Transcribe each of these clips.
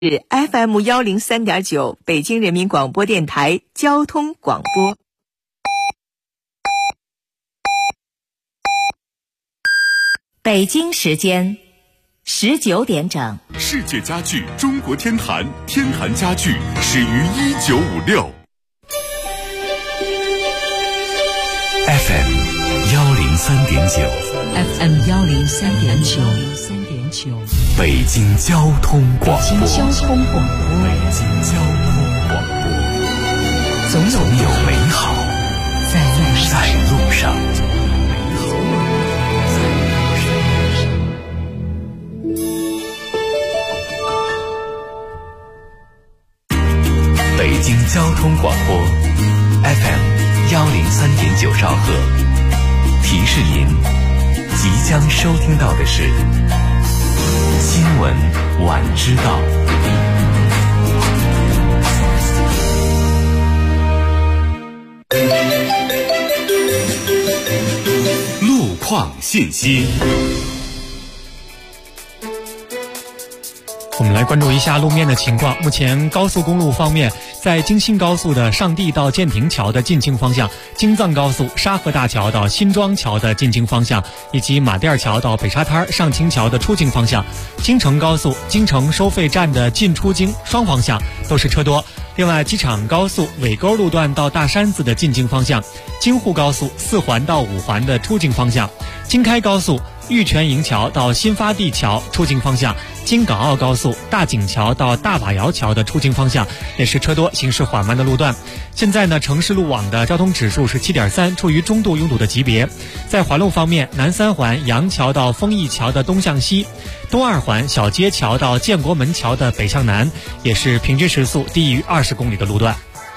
是 FM103.9 北京人民广播电台交通广播。北京时间19点整。 世界家具中国天坛，天坛家具始于1956。 FM103.9 北京交通广播。总有美好在路上。北京交通广播 FM103.9兆赫，提示您即将收听到的是新闻晚知道。路况信息。 我们来关注一下路面的情况。目前高速公路方面，在京新高速的上地到建亭桥的进京方向，京藏高速沙河大桥到新庄桥的进京方向，以及马甸桥到北沙滩上清桥的出京方向，京承高速京承收费站的进出京双方向都是车多。另外，机场高速尾沟路段到大山子的进京方向，京沪高速4环到5环的出京方向，京开高速玉泉营桥到新发地桥出京方向，京港澳高速大井桥到大瓦窑桥的出京方向也是车多行驶缓慢的路段。现在呢，城市路网的交通指数是7.3，处于中度拥堵的级别。在环路方面，南3环杨桥到丰益桥的东向西，东2环小街桥到建国门桥的北向南，也是平均时速低于20公里的路段。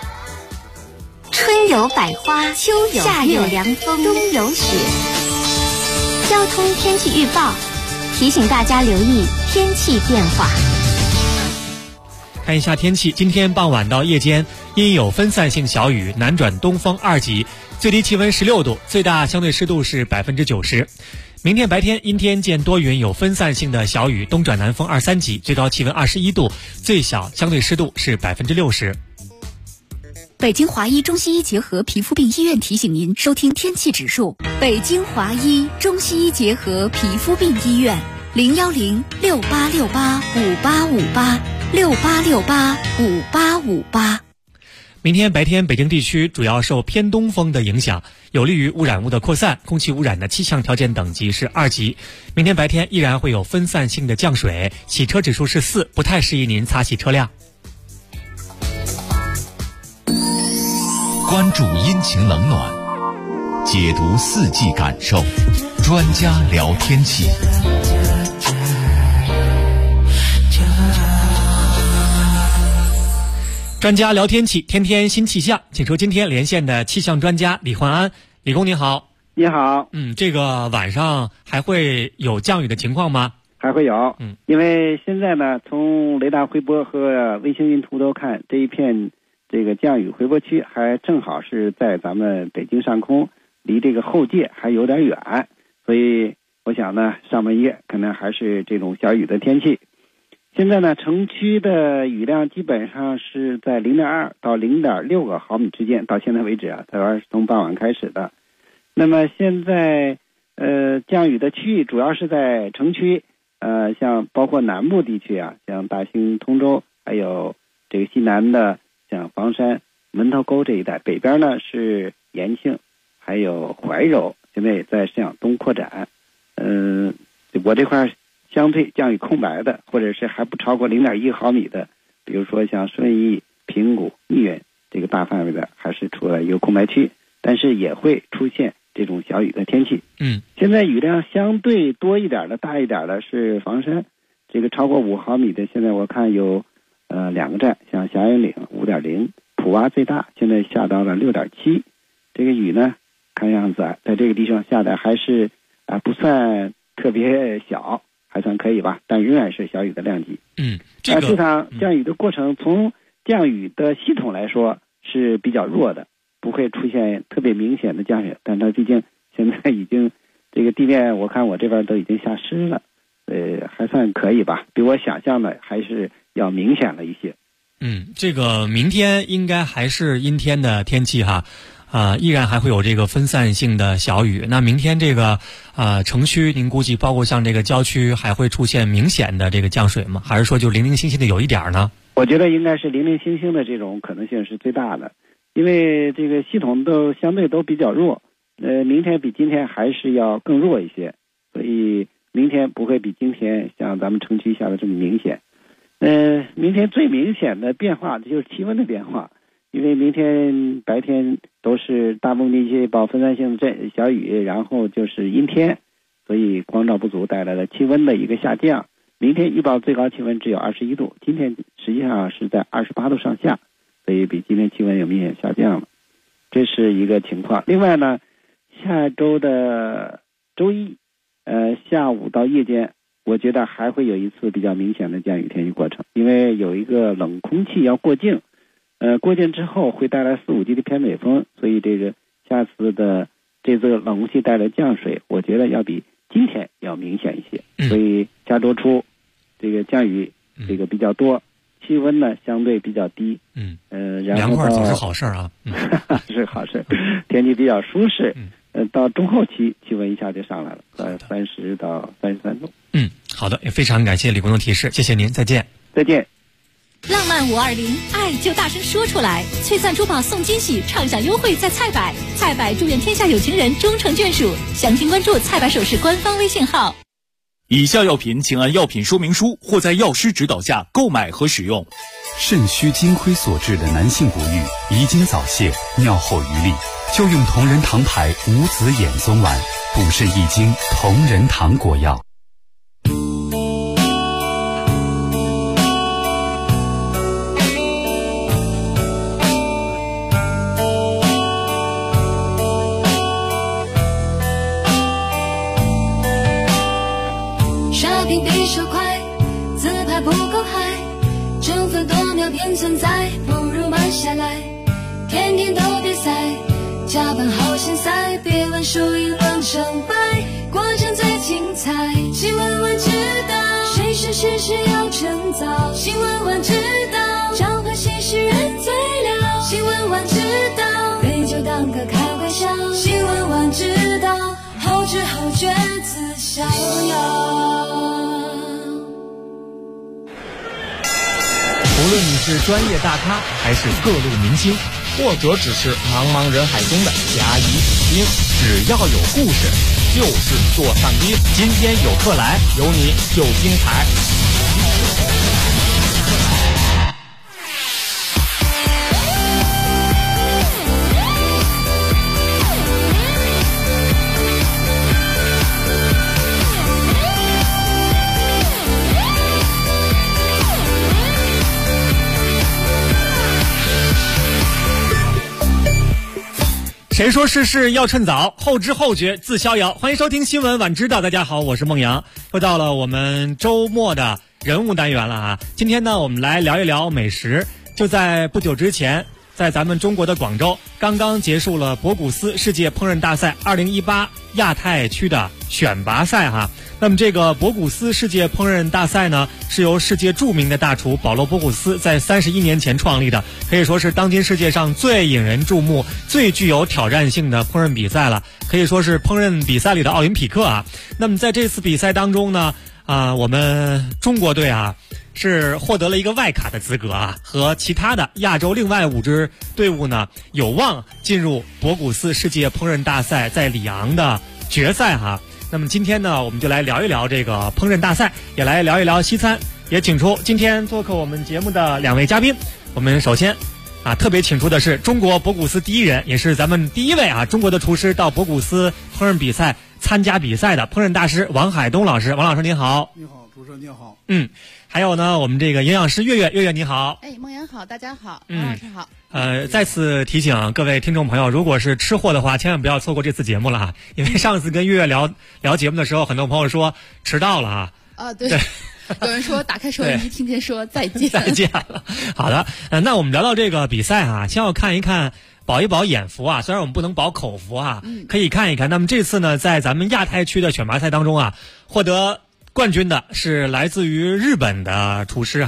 春有百花，秋有夏有凉风，冬有雪。交通天气预报提醒大家留意天气变化。 看一下天气，今天傍晚到夜间阴有分散性小雨，南转东风2级，最低气温16度，最大相对湿度是90%。明天白天阴天见多云，有分散性的小雨，东转南风2、3级，最高气温21度，最小相对湿度是60%。 北京华医中西医结合皮肤病医院提醒您收听天气指数。北京华医中西医结合皮肤病医院，01068685858，68685858。 明天白天北京地区主要受偏东风的影响，有利于污染物的扩散，空气污染的气象条件等级是2级。明天白天依然会有分散性的降水，洗车指数是4，不太适宜您擦洗车辆。 关注阴晴冷暖，解读四季感受，专家聊天气。 专家聊天气，天天新气象，请出今天连线的气象专家李焕安。李工您好。 你好。 这个晚上还会有降雨的情况吗？ 还会有。因为现在呢，从雷达回波和卫星云图都看，这一片这个降雨回波区还正好是在咱们北京上空，离这个后界还有点远，所以我想呢，上半夜可能还是这种小雨的天气。现在呢，城区的雨量基本上是在0.2到0.6个毫米之间，到现在为止啊，这是从傍晚开始的。那么现在降雨的区域主要是在城区，像包括南部地区啊，像大兴、通州，还有这个西南的像房山、门头沟这一带，北边呢是延庆，还有怀柔，现在也在向东扩展。我这块相对降雨空白的，或者是还不超过0.1毫米的，比如说像顺义、平谷、密云这个大范围的，还是处在一个空白区，但是也会出现这种小雨的天气。现在雨量相对多一点的、大一点的是房山，这个超过5毫米的，现在我看有2个站，像霞云岭5.0，普洼最大，现在下到了6.7。这个雨呢，看样子啊，在这个地方下的还是不算特别小，还算可以吧，但仍然是小雨的量级。这场降雨的过程，从降雨的系统来说是比较弱的，不会出现特别明显的降雪，但它毕竟现在已经这个地面，我看我这边都已经下湿了，还算可以吧，比我想象的还是要明显了一些。 这个明天应该还是阴天的天气哈，依然还会有这个分散性的小雨。那明天这个城区，您估计包括像这个郊区，还会出现明显的这个降水吗？还是说就零零星星的有一点呢？ 我觉得应该是零零星星的这种可能性是最大的，因为这个系统都相对都比较弱，明天比今天还是要更弱一些，所以明天不会比今天像咱们城区下的这么明显。明天最明显的变化就是气温的变化，因为明天白天都是大部分地区暴分散性小雨，然后就是阴天，所以光照不足带来了气温的一个下降。明天预报最高气温只有21度，今天实际上是在28度上下，所以比今天气温有明显下降了，这是一个情况。另外呢，下周的周一下午到夜间，我觉得还会有一次比较明显的降雨天气过程，因为有一个冷空气要过境，过境之后会带来4、5级的偏北风，所以这个下次的这次冷空气带来降水，我觉得要比今天要明显一些，所以下周初这个降雨这个比较多，气温呢相对比较低，然后凉快总是好事啊， 是好事，天气比较舒适，到中后期气温一下就上来了，30到33度。 好的，也非常感谢李工的提示，谢谢您，再见。 再见。 浪漫520，爱就大声说出来！璀璨珠宝送惊喜，畅享优惠在菜百，菜百祝愿天下有情人终成眷属。详情关注菜百首饰官方微信号。 以下药品请按药品说明书或在药师指导下购买和使用。 肾虚金亏所致的男性不育、遗精早泄、尿后余力，就用同仁堂牌无籽眼松丸，补肾益精，同仁堂果药。 刷屏比手快，自拍不够嗨，争分夺秒便存在，不如慢下来，天天都比赛，加班好现在，别问输赢论成败，过程最精彩。新闻晚知道，谁是事实要趁早，新闻晚知道，召唤谁是人最了，新闻晚知道，杯酒当歌开玩笑，新闻晚知道，后知后觉自逍遥。 无论你是专业大咖还是各路明星，或者只是茫茫人海中的甲乙丙丁，只要有故事就是座上宾。今天有客来，有你就精彩。 谁说事事要趁早，后知后觉自逍遥。欢迎收听新闻晚知道，大家好，我是孟阳，又到了我们周末的人物单元了啊。今天呢，我们来聊一聊美食。就在不久之前，在咱们中国的广州，刚刚结束了博古斯世界烹饪大赛2018亚太区的选拔赛哈。那么这个博古斯世界烹饪大赛呢，是由世界著名的大厨保罗·博古斯在31年前创立的，可以说是当今世界上最引人注目、最具有挑战性的烹饪比赛了，可以说是烹饪比赛里的奥林匹克啊。那么在这次比赛当中呢，我们中国队啊是获得了一个外卡的资格啊，和其他的亚洲另外5支队伍呢有望进入博古斯世界烹饪大赛在里昂的决赛哈。那么今天呢，我们就来聊一聊这个烹饪大赛，也来聊一聊西餐，也请出今天做客我们节目的2位嘉宾。我们首先特别请出的是中国博古斯第一人，也是咱们第一位中国的厨师到博古斯烹饪比赛参加比赛的烹饪大师王海东老师。王老师您好。 你好，主持人你好。 还有呢，我们这个营养师月月你好。 孟阳好，大家好，王老师好。 再次提醒各位听众朋友，如果是吃货的话，千万不要错过这次节目了哈，因为上次跟月聊节目的时候，很多朋友说迟到了哈。 对。有人说打开收音机听见说再见了。好的，那我们聊到这个比赛先要看一看，饱一饱眼福虽然我们不能饱口福可以看一看。那么这次呢，在咱们亚太区的选拔赛当中获得冠军的是来自于日本的厨师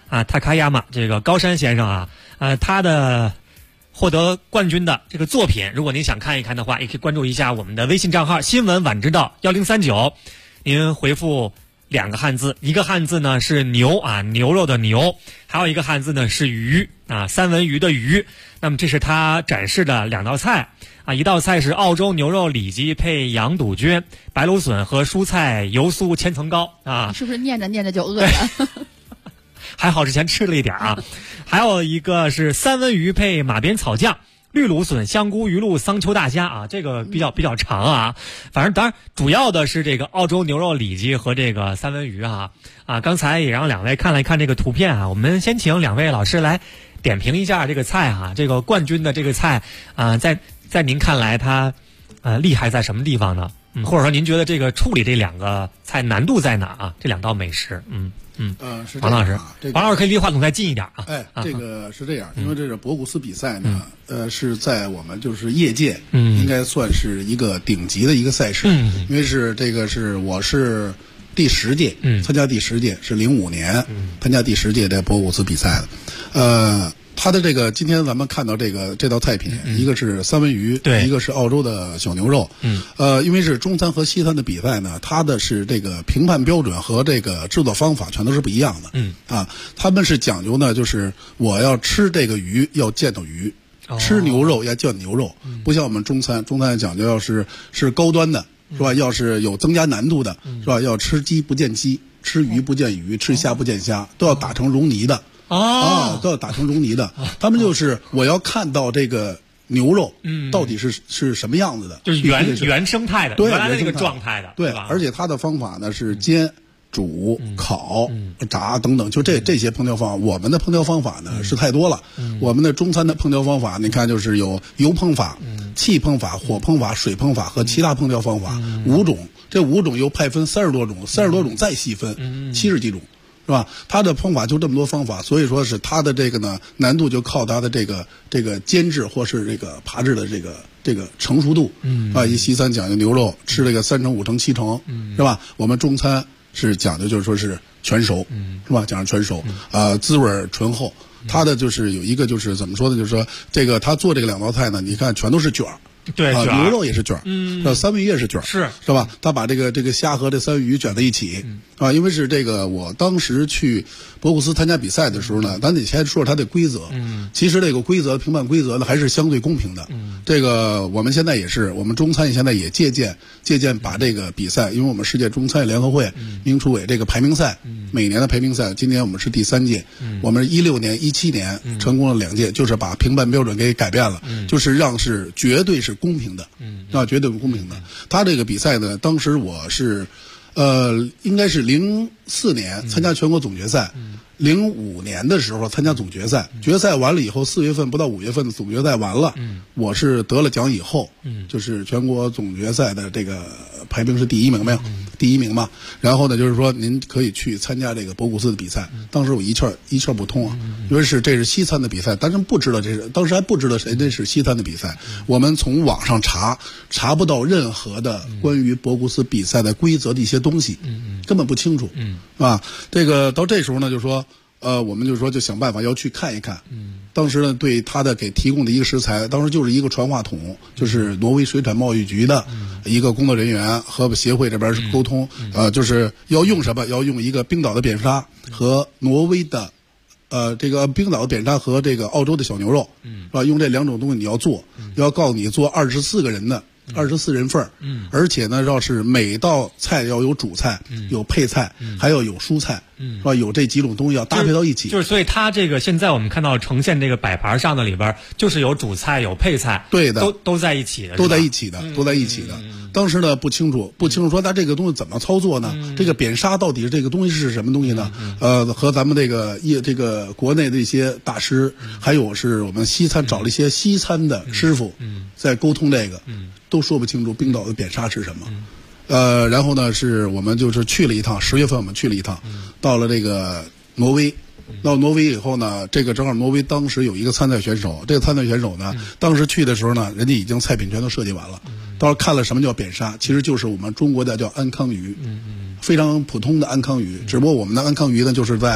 塔卡亚马这个高山先生他的获得冠军的这个作品，如果您想看一看的话，也可以关注一下我们的微信账号新闻晚知道1039，您回复2个汉字，一个汉字呢是牛牛肉的牛，还有一个汉字呢是鱼三文鱼的鱼。那么这是他展示的2道菜一道菜是澳洲牛肉里脊配羊肚蕨、白芦笋和蔬菜油酥千层糕是不是念着念着就饿了？ 还好之前吃了一点还有一个是三文鱼配马鞭草酱、绿芦笋、香菇、鱼露、桑丘大虾这个比较长反正当然主要的是这个澳洲牛肉里脊和这个三文鱼刚才也让2位看了一看这个图片我们先请2位老师来点评一下这个菜这个冠军的这个菜在您看来它厉害在什么地方呢？或者说您觉得这个处理这2个菜难度在哪这2道美食？ 是王老师，王老师可以离话筒再近一点这个是这样，因为这个博古斯比赛呢，是在我们就是业界，应该算是一个顶级的一个赛事，因为是这个是我是第10届，参加第10届是05年参加第10届的博古斯比赛的，它的这个今天咱们看到这道菜品，一个是三文鱼，一个是澳洲的小牛肉，因为是中餐和西餐的比赛呢，它的是这个评判标准和这个制作方法全都是不一样的，他们是讲究呢，就是我要吃这个鱼要见到鱼，吃牛肉要见牛肉，不像我们中餐讲究要是高端的，是吧？要是有增加难度的，是吧？要吃鸡不见鸡，吃鱼不见鱼，吃虾不见虾，都要打成溶泥的。都要打成溶泥的。他们就是我要看到这个牛肉到底是什么样子的， 就是原生态的， 对， 原来的那个状态的， 对吧？而且它的方法呢是煎、煮、烤、炸等等，就这些烹调方法。我们的烹调方法呢是太多了。我们的中餐的烹调方法，你看就是有油烹法、气烹法、火烹法、水烹法和其他烹调方法5种。这5种又派分30多种，30多种再细分70几种。是吧？它的烹法就这么多方法，所以说是它的这个呢难度就靠它的这个煎制或是这个扒制的这个成熟度。一西餐讲究牛肉吃这个3成、5成、7成，是吧？我们中餐是讲究就是说是全熟，是吧？讲究全熟，滋味醇厚。它的就是有一个就是怎么说呢？就是说这个他做这个2道菜呢，你看全都是卷儿。 对牛肉也是卷三文鱼也是卷是吧？他把这个虾和这三文鱼卷在一起因为是这个我当时去博古斯参加比赛的时候呢，咱得先说它的规则。其实这个规则评判规则呢还是相对公平的。这个我们现在也是，我们中餐现在也借鉴把这个比赛，因为我们世界中餐联合会明厨委这个排名赛，每年的排名赛，今年我们是第3届，我们16年、17年成功了2届，就是把评判标准给改变了，就是让是绝对是公平的，绝对公平的。他这个比赛呢，当时我是，应该是04年参加全国总决赛，05年的时候参加总决赛，决赛完了以后4月份不到5月份的总决赛完了，我是得了奖以后，就是全国总决赛的这个排名是第1名没有，第1名嘛。然后呢，就是说您可以去参加这个博古斯的比赛。当时我一窍不通因为这是西餐的比赛，但是不知道当时还不知道这是西餐的比赛。我们从网上查不到任何的关于博古斯比赛的规则的一些东西，根本不清楚，这个到这时候呢，就说我们就说就想办法要去看一看。当时呢，对他的给提供的一个食材，当时就是一个传话筒，就是挪威水产贸易局的一个工作人员和协会这边是沟通，就是要用什么，要用一个冰岛的扁沙和挪威的这个冰岛的扁沙和这个澳洲的小牛肉，是吧？用这2种东西你要做，要告诉你做24个人的。24人份而且呢，要是每道菜要有主菜，有配菜，还要有蔬菜，是吧？有这几种东西要搭配到一起。 就是所以它这个现在我们看到呈现这个摆盘上的里边，就是有主菜有配菜， 对的， 都在一起的， 都在一起的。当时呢不清楚说它这个东西怎么操作呢？这个扁沙到底这个东西是什么东西呢？和咱们这个国内的一些大师，还有是我们西餐找了一些西餐的师傅，在沟通这个。都说不清楚冰岛的扁沙是什么，然后呢，是我们就是去了一趟，10月份我们去了一趟，到了这个挪威，到挪威以后呢，这个正好挪威当时有一个参赛选手，这个参赛选手呢，当时去的时候呢，人家已经菜品全都设计完了，到时候看了什么叫扁沙，其实就是我们中国的叫安康鱼，非常普通的安康鱼，只不过我们的安康鱼呢，就是在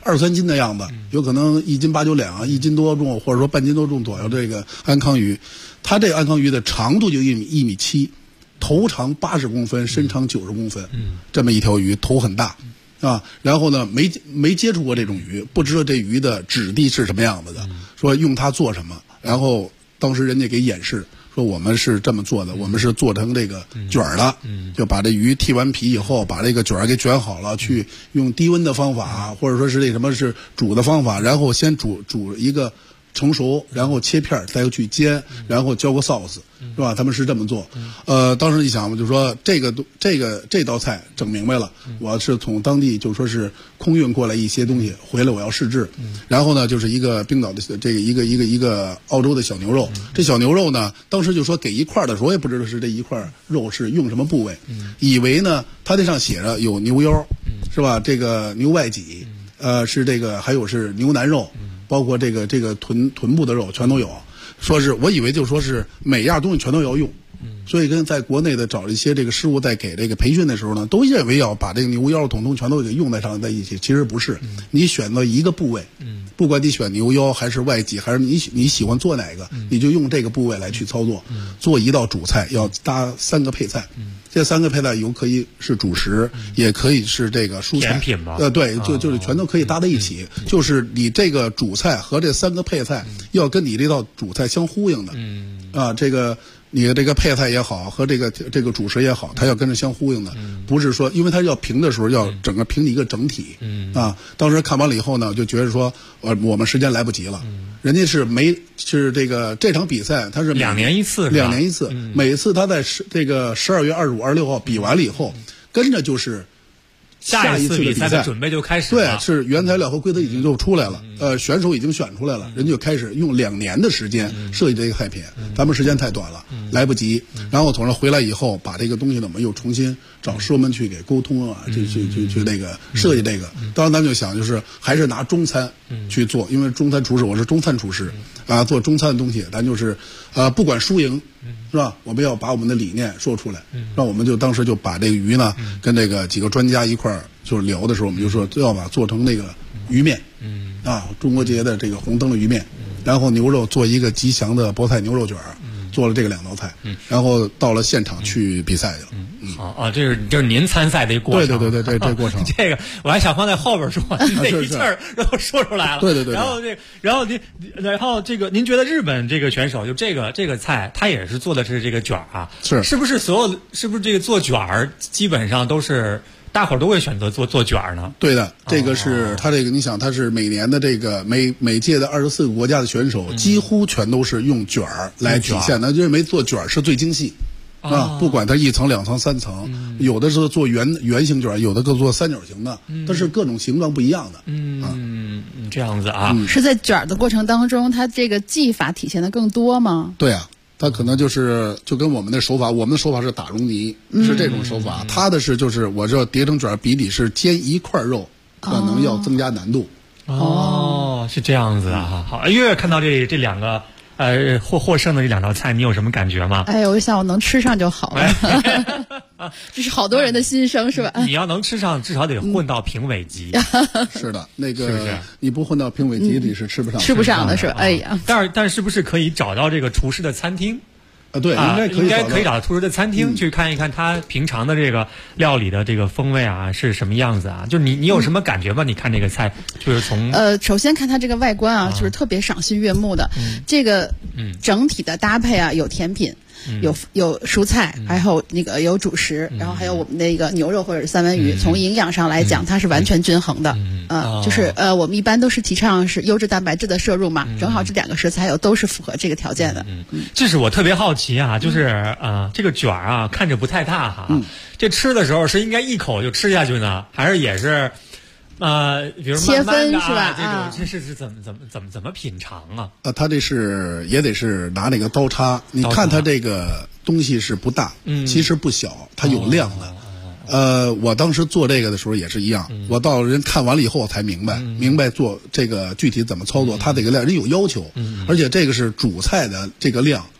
2、3斤的样子，有可能1斤8、9两，1斤多重，或者说半斤多重左右。这个安康鱼，它这个安康鱼的长度就1.7米，头长80公分，身长90公分，这么一条鱼，头很大。然后呢，没接触过这种鱼，不知道这鱼的质地是什么样子的，说用它做什么，然后当时人家给演示，说我们是这么做的，我们是做成这个卷儿的，就把这鱼剔完皮以后，把这个卷儿给卷好了，去用低温的方法，或者说是这什么是煮的方法，然后先煮一个成熟，然后切片，再去煎，然后浇个 sauce， 是吧？他们是这么做。当时一想，我就说这道菜整明白了，我是从当地就说是空运过来一些东西，回来我要试制。然后呢，就是一个冰岛的这个一个澳洲的小牛肉。这小牛肉呢，当时就说给一块的时候，我也不知道是这一块肉是用什么部位，以为呢它这上写着有牛腰，是吧？这个牛外脊，是这个还有是牛腩肉。包括这个臀部的肉全都有，说是我以为就说是每样东西全都要用，所以跟在国内的找一些这个师傅在给这个培训的时候呢，都认为要把这个牛腰统统全都给用在一起，其实不是，你选择一个部位，不管你选牛腰还是外脊，还是你喜欢做哪个，你就用这个部位来去操作，做一道主菜要搭3个配菜。这3个配菜有可以是主食，也可以是这个蔬菜甜品吧。 对，就是全都可以搭在一起。就是你这个主菜和这3个配菜要跟你这道主菜相呼应的。这个你的这个配菜也好，和这个主食也好，它要跟着相呼应的，不是说因为它要评的时候要整个评你一个整体。当时看完了以后呢，就觉得说我们时间来不及了。人家是这场比赛，它是 2年一次 ，2年一次，每次他在这个12月25、26号比完了以后，跟着就是下一次比赛的准备就开始了。 对，是原材料和规则已经就出来了，选手已经选出来了，人就开始用2年的时间设计这个菜品，咱们时间太短了，来不及。然后从那回来以后，把这个东西呢，我们又重新找师傅们去给沟通啊，去那个设计这个。当然咱们就想，就是还是拿中餐去做，因为中餐厨师，我是中餐厨师做中餐的东西，咱就是不管输赢。是吧？我们要把我们的理念说出来，那我们就当时就把这个鱼呢，跟这个几个专家一块儿就是聊的时候，我们就说要把做成那个鱼面，中国节的这个红灯的鱼面，然后牛肉做一个吉祥的菠菜牛肉卷儿，做了这个2道菜，然后到了现场去比赛去了。 这是您参赛的一个过程。 对，这过程。 这个我还想放在后边说，这一气儿然后说出来了。 对。 然后这个，您觉得日本这个选手就这个菜，他也是做的是这个卷儿啊？是不是这个做卷儿基本上都是大伙儿都会选择做卷儿呢？ 对的，这个是他这个，你想他是每年的这个每届的24个国家的选手，几乎全都是用卷儿来体现的，认为做卷儿是最精细。不管它1层、2层、3层，有的是做圆形卷，有的做三角形的，它是各种形状不一样的。 这样子啊， 是在卷的过程当中，它这个技法体现的更多吗？ 对啊，它可能就跟我们的手法，我们的手法是打溶泥，是这种手法，它的是就是我这叠成卷比例是煎一块肉，可能要增加难度。 是这样子啊。好，月月看到这2个。获胜的这2道菜，你有什么感觉吗？ 我就想我能吃上就好了。这是好多人的心声，是吧？ 你要能吃上，至少得混到评委级。 是的，那个是不是你不混到评委级，你是吃不上的，是吧？哎呀， 但是不是可以找到这个厨师的餐厅？ 对，应该可以找到厨师的餐厅去看一看他平常的这个料理的这个风味啊是什么样子啊？就你有什么感觉吗？你看这个菜，就是从首先看它这个外观啊，就是特别赏心悦目的。这个整体的搭配啊，有甜品。有蔬菜，然后那个有主食，然后还有我们那个牛肉或者是三文鱼。从营养上来讲，它是完全均衡的。就是我们一般都是提倡是优质蛋白质的摄入嘛，正好这2个食材都是符合这个条件的。 这是我特别好奇啊，就是这个卷儿啊，看着不太大哈，这吃的时候是应该一口就吃下去呢，还是也是？比如切分是吧？ 这是怎么品尝啊？ 它这是也得是拿那个刀叉，你看它这个东西是不大，其实不小，它有量的。我当时做这个的时候也是一样，我到人看完了以后我才明白做这个具体怎么操作，它这个量人有要求，而且这个是主菜的这个量，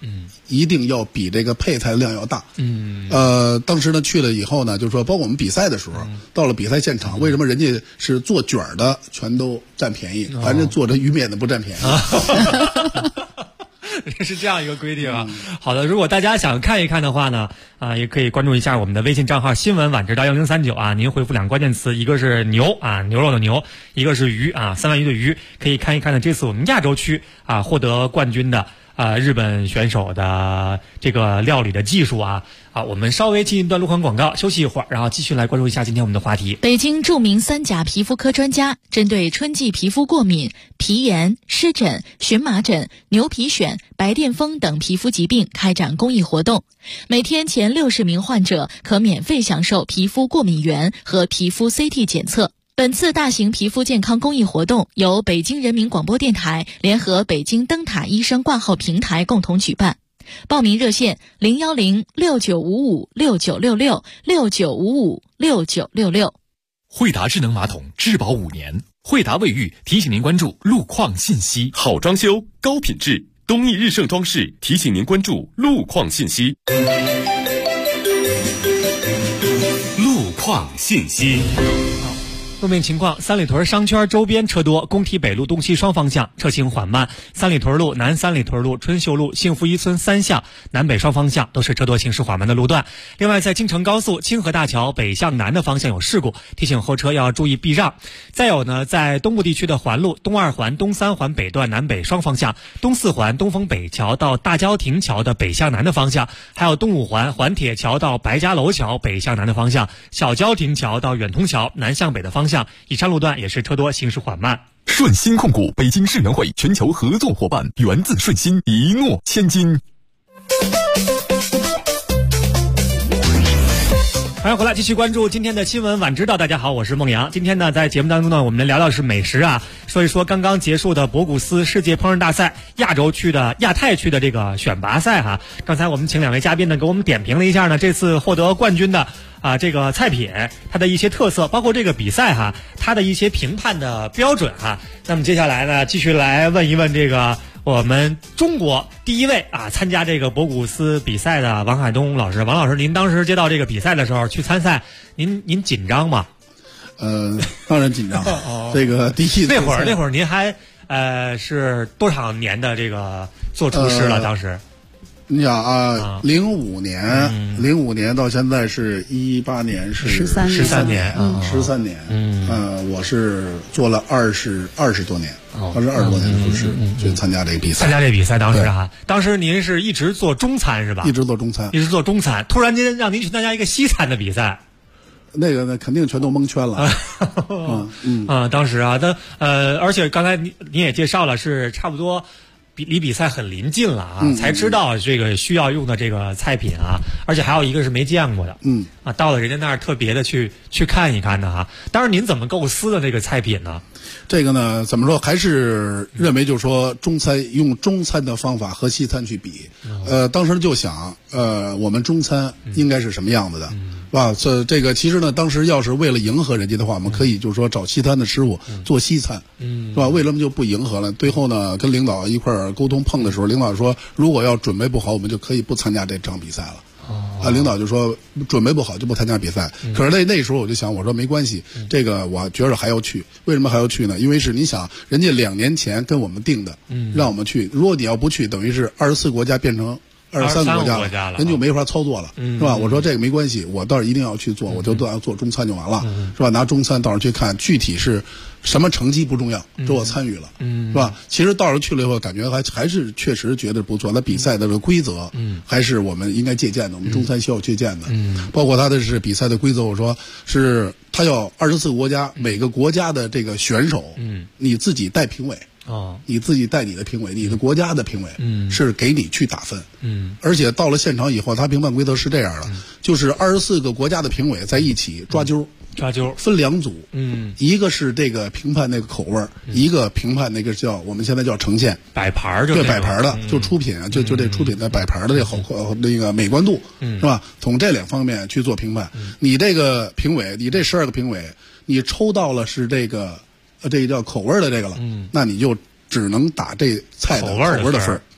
一定要比这个配菜量要大。当时呢去了以后呢，就是说包括我们比赛的时候，到了比赛现场，为什么人家是做卷的全都占便宜，反正做这鱼面的不占便宜。 是这样一个规定啊。好的，如果大家想看一看的话呢，也可以关注一下我们的微信账号新闻晚知道1039啊，您回复2个关键词，一个是牛啊，牛肉的牛，一个是鱼啊，三文鱼的鱼，可以看一看呢这次我们亚洲区啊获得冠军的日本选手的这个料理的技术啊。我们稍微进一段路况广告，休息一会儿，然后继续来关注一下今天我们的话题。 北京著名3甲皮肤科专家针对春季皮肤过敏、皮炎、湿疹、荨麻疹、牛皮癣、白癜风等皮肤疾病开展公益活动，每天前60名患者可免费享受皮肤过敏原和皮肤 CT 检测。本次大型皮肤健康公益活动由北京人民广播电台联合北京灯塔医生挂号平台共同举办。报名热线010-6955-6966，6955-6966。 惠达智能马桶质保5年，惠达卫浴提醒您关注路况信息。 好装修，高品质，东义日盛装饰提醒您关注路况信息。 路况信息。 路面情况，三里屯商圈周边车多，工体北路东西双方向车行缓慢，三里屯路、南三里屯路、春秀路、幸福一村3巷南北双方向都是车多行驶缓慢的路段。另外在京承高速清河大桥北向南的方向有事故，提醒后车要注意避让。再有呢，在东部地区的环路东2环、东3环北段南北双方向，东4环东风北桥到大郊亭桥的北向南的方向，还有东5环环铁桥到白家楼桥北向南的方向，小郊亭桥到远通桥南向北的方向，以上路段也是车多行驶缓慢。 顺鑫控股北京世园会全球合作伙伴，源自顺鑫，一诺千金。 欢迎回来，继续关注今天的新闻晚知道。大家好，我是孟阳。今天呢，在节目当中呢，我们聊聊是美食啊，说一说刚刚结束的博古斯世界烹饪大赛亚太区的这个选拔赛哈。刚才我们请2位嘉宾呢，给我们点评了一下呢，这次获得冠军的这个菜品它的一些特色，包括这个比赛哈，它的一些评判的标准哈。那么接下来呢，继续来问一问这个我们中国第一位参加这个博古斯比赛的王海东老师。王老师，您当时接到这个比赛的时候去参赛，您紧张吗？ 当然紧张。这个第一次那会儿您还是多少年的这个做厨师了？当时你想啊，05年到现在是18年，是 13年 ，13年。我是做了20多年，我是20多年的厨师去参加这个比赛。 当时您是一直做中餐是吧？ 一直做中餐。 突然间让您去参加一个西餐的比赛， 那个呢肯定全都蒙圈了。 当时而且刚才您也介绍了，是差不多离比赛很临近了才知道这个需要用的这个菜品而且还有一个是没见过的。到了人家那儿特别的去看一看的当时您怎么构思的这个菜品呢？ 这个呢，怎么说，还是认为就是说中餐用中餐的方法和西餐去比。当时就想，我们中餐应该是什么样子的，是吧？这个其实呢，当时要是为了迎合人家的话，我们可以就是说找西餐的师傅做西餐，是吧？为什么就不迎合了？最后呢，跟领导一块儿沟通碰的时候，领导说，如果要准备不好，我们就可以不参加这场比赛了。领导就说准备不好就不参加比赛。可是那时候我就想，我说没关系，这个我觉着还要去。为什么还要去呢？因为是你想，人家2年前跟我们定的，让我们去。如果你要不去，等于是24个国家变成23个国家了，人就没法操作了，是吧？我说这个没关系，我倒是一定要去做，我就做中餐就完了，是吧？拿中餐到时候去看具体是什么成绩不重要，这我参与了，是吧？其实到时候去了以后，感觉还是确实觉得不错。那比赛的这个规则，还是我们应该借鉴的，我们中餐需要借鉴的。包括他的是比赛的规则，我说是他要24个国家，每个国家的这个选手，你自己带评委。你自己带你的评委，你的国家的评委，是给你去打分，而且到了现场以后，他评判规则是这样的，就是24个国家的评委在一起抓阄，分2组，一个是这个评判那个口味，一个评判那个叫我们现在叫呈现摆盘， 对摆盘的，就出品就这出品的摆盘的这好那个美观度，是吧？从这2方面去做评判。你这个评委，你这12个评委，你抽到了是这个叫口味的这个了，那你就只能打这菜的口味的分。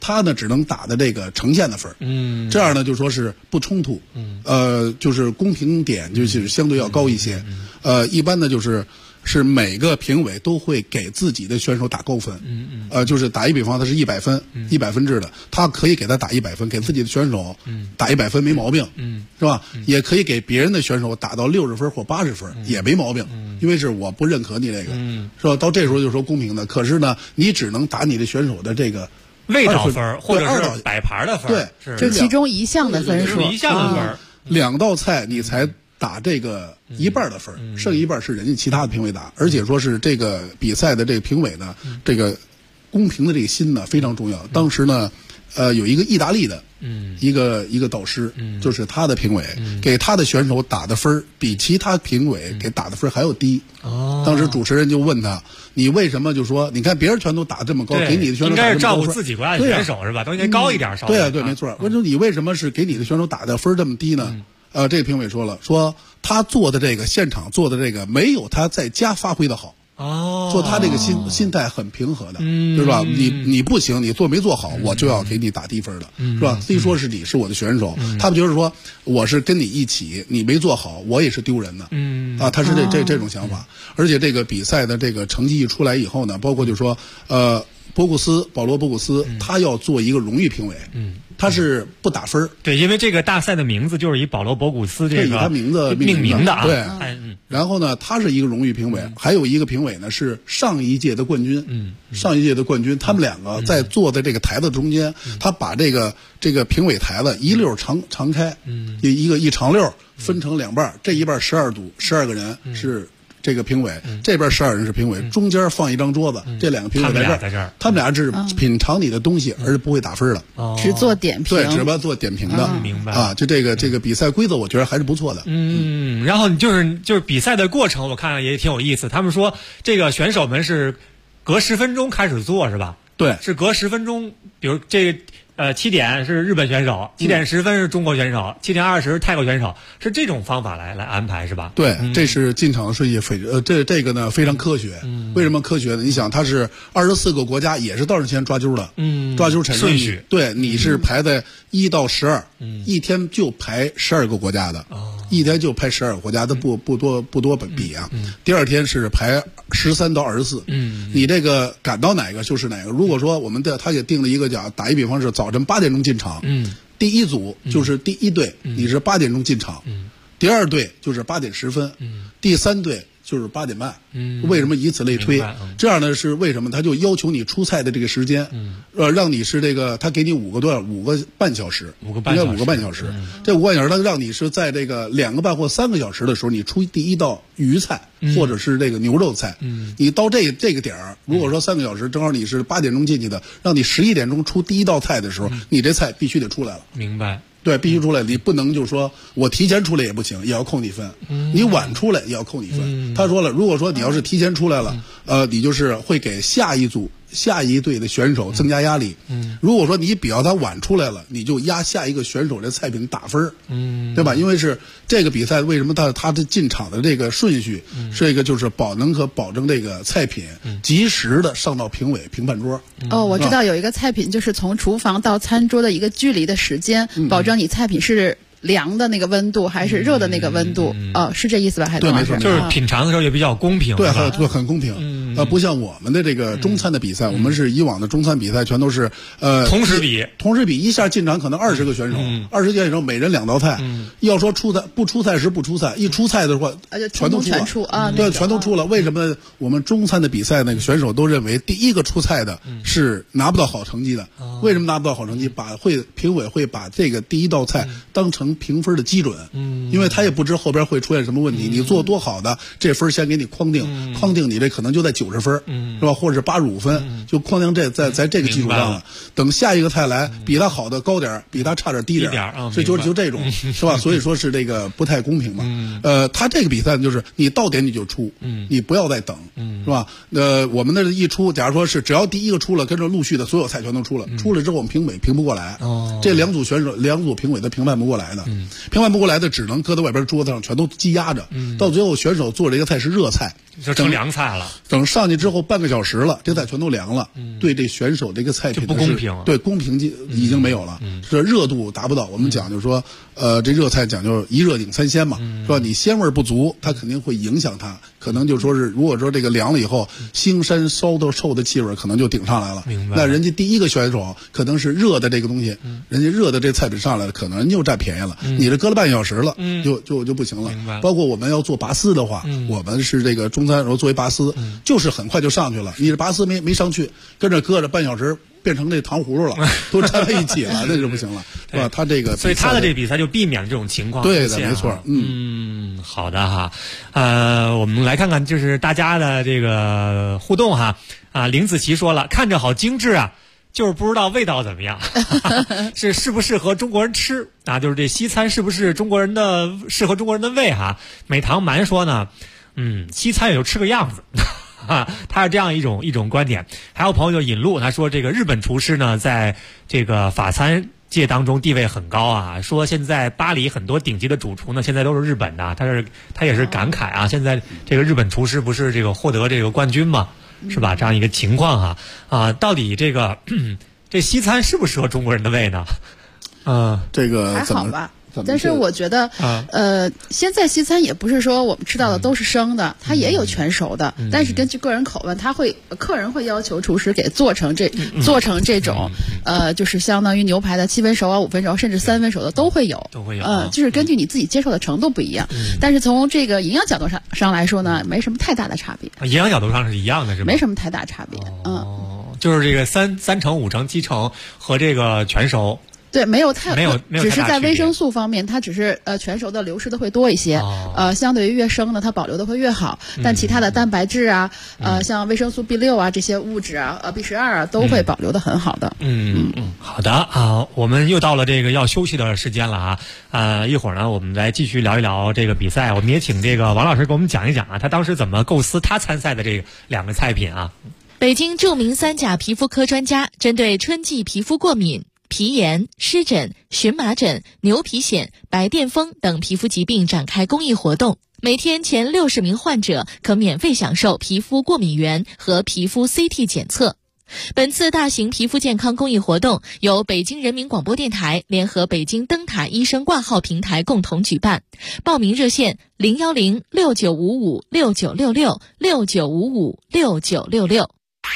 他呢只能打的这个呈现的分，这样呢就说是不冲突，就是公平点就是相对要高一些，一般呢是每个评委都会给自己的选手打高分，就是打一比方，他是100分，100分制的，他可以给他打100分，给自己的选手打100分没毛病，是吧？也可以给别人的选手打到60分或80分也没毛病，因为是我不认可你这个，是吧？到这时候就说公平的，可是呢，你只能打你的选手的这个味道分或者是摆盘的分， 对， 就其中一项的分数， 一项的分 ，2道菜你才打这个一半的分，剩一半是人家其他的评委打，而且说是这个比赛的这个评委呢，这个公平的这个心呢非常重要。当时呢，有一个意大利的，一个导师，就是他的评委给他的选手打的分比其他评委给打的分还要低。当时主持人就问他，你为什么就说，你看别人全都打这么高，给你的选手打这么高分， 应该是照顾自己国家的选手是吧？都应该高一点，稍微。 对啊，对，没错。问说你为什么是给你的选手打的分这么低呢？这个评委说了，说他做的这个现场做的这个没有他在家发挥的好。说他这个心态很平和的，是吧？你不行，你没做好，我就要给你打低分的，是吧？虽说是你是我的选手，他们就是说我是跟你一起，你没做好，我也是丢人的，他是这种想法。而且这个比赛的这个成绩一出来以后呢，包括就说保罗·博古斯，他要做一个荣誉评委，他是不打分。 对，因为这个大赛的名字就是以保罗·博古斯这个以他名字命名的啊。 对，然后呢，他是一个荣誉评委，还有一个评委呢是上一届的冠军，上一届的冠军，他们两个在坐在这个台子中间，他把这个评委台子一溜长开，一长溜分成2半，这一半12个人是这个评委，这边12人是评委，中间放一张桌子，这2个评委在这儿，他们俩是品尝你的东西，而不会打分的， 只做点评， 对，只做点评的， 明白啊？就这个比赛规则，我觉得还是不错的。 然后就是比赛的过程，我看也挺有意思。他们说这个选手们是隔10分钟开始做，是吧？ 对， 是隔10分钟，比如这个。7点是日本选手，7点10分是中国选手，7点20是泰国选手，是这种方法来安排是吧？ 对，这是进场的顺序，这个呢非常科学。为什么科学呢？你想，它是24个国家，也是到时间抓阄的，抓阄产生顺序。 对，你是排在1到12，一天就排12个国家的，一天就排12个国家的，不多比啊。第二天是排13到24，你这个赶到哪个就是哪个。如果说他也定了一个打一比方是早晨8点钟进场，第一组就是第一队，你是8点钟进场，第二队就是8点10分，第三队就是8点半。为什么以此类推？这样呢是为什么？他就要求你出菜的这个时间，让你是这个，他给你5个半小时，应该5个半小时。这5个半小时，他让你是在这个2个半或3个小时的时候，你出第一道鱼菜或者是这个牛肉菜。你到这个点儿，如果说3个小时，正好你是8点钟进去的，让你11点钟出第一道菜的时候，你这菜必须得出来了。 明白。 对，必须出来，你不能就说我提前出来也不行，也要扣你分。你晚出来也要扣你分。他说了，如果说你要是提前出来了，你就是会给下一队的选手增加压力。如果说你比较他晚出来了，你就压下一个选手的菜品打分，对吧？因为是这个比赛为什么他的进场的这个顺序是一个就是保证这个菜品及时的上到评判桌。 我知道有一个菜品就是从厨房到餐桌的一个距离的时间，保证你菜品是凉的那个温度还是热的那个温度？是这意思吧？还是对，没错， 就是品尝的时候也比较公平， 对，很公平。不像我们的这个中餐的比赛，我们是以往的中餐比赛全都是同时比， 一下进场可能20个选手，20个选手每人2道菜。要说不出菜时不出菜，一出菜的话全都出啊，对，全都出了。为什么我们中餐的比赛那个选手都认为第一个出菜的是拿不到好成绩的？为什么拿不到好成绩？评委会把这个第一道菜当成评分的基准，因为他也不知后边会出现什么问题。你做多好的，这分先给你框定你这可能就在90分，是吧？或者是85分，就框定在这个基础上了。等下一个菜来，比他好的高点，比他差点低点，所以就这种，是吧？所以说是这个不太公平嘛。他这个比赛就是你到点你就出，你不要再等，是吧？我们那一出，假如说是只要第一个出了，跟着陆续的所有菜全都出了，出了之后我们评委评不过来，这2组评委都评判不过来的。 的，平反不过来的只能搁在外边桌子上，全都积压着。到最后选手做这个菜是热菜， 就成凉菜了。 等上去之后半个小时了，这菜全都凉了，对这选手这个菜品就不公平， 对公平已经没有了，这热度达不到。我们讲究说，这热菜讲究一热顶三鲜嘛，是吧？你鲜味不足，它肯定会影响它，可能就说是如果说这个凉了以后，腥膻烧的臭的气味可能就顶上来了。那人家第一个选手可能是热的这个东西，人家热的这菜品上来了，可能人就占便宜了。你这搁了半小时了，就不行了。包括我们要做拔丝的话，我们是这个中餐，然后作为拔丝，就是很快就上去了。你这拔丝没上去，跟这搁着半小时。变成那糖葫芦了，都粘在一起了，那就不行了，是吧？他这个， 所以他的这比赛就避免了这种情况。 对的，没错。 好的哈，我们来看看就是大家的这个互动哈。林子琪说了，看着好精致啊，就是不知道味道怎么样，适不适合中国人吃啊？就是这西餐是不是适合中国人的胃哈？美堂蛮说呢，西餐也就吃个样子。他是这样一种观点。还有朋友就引路，他说这个日本厨师呢，在这个法餐界当中地位很高啊。说现在巴黎很多顶级的主厨呢，现在都是日本的。他也是感慨啊，现在这个日本厨师不是这个获得这个冠军嘛，是吧？这样一个情况到底这个这西餐适不适合中国人的胃呢？ 这个还好吧。但是我觉得，现在西餐也不是说我们吃到的都是生的，它也有全熟的。但是根据个人口味，客人会要求厨师给做成这种，就是相当于牛排的7分熟啊、5分熟，甚至3分熟的都会有。就是根据你自己接受的程度不一样。但是从这个营养角度上来说呢，没什么太大的差别。 营养角度上是一样的，是吗？ 没什么太大差别。 就是这个3成、5成、7成和这个全熟。 对，没有太只是在维生素方面，它只是全熟的流失的会多一些，相对于越生的它保留的会越好，但其他的蛋白质啊，像维生素 B6啊这些物质啊，B12啊都会保留的很好的。 好的啊，我们又到了这个要休息的时间了一会儿呢我们来继续聊一聊这个比赛，我们也请这个王老师给我们讲一讲他当时怎么构思他参赛的这2个菜品啊。 北京著名3甲皮肤科专家针对春季皮肤过敏、皮炎、湿疹、荨麻疹、牛皮癣、白癜风等皮肤疾病展开公益活动，每天前60名患者可免费享受皮肤过敏原和皮肤 CT 检测。本次大型皮肤健康公益活动由北京人民广播电台联合北京灯塔医生挂号平台共同举办，报名热线0106955696669556966。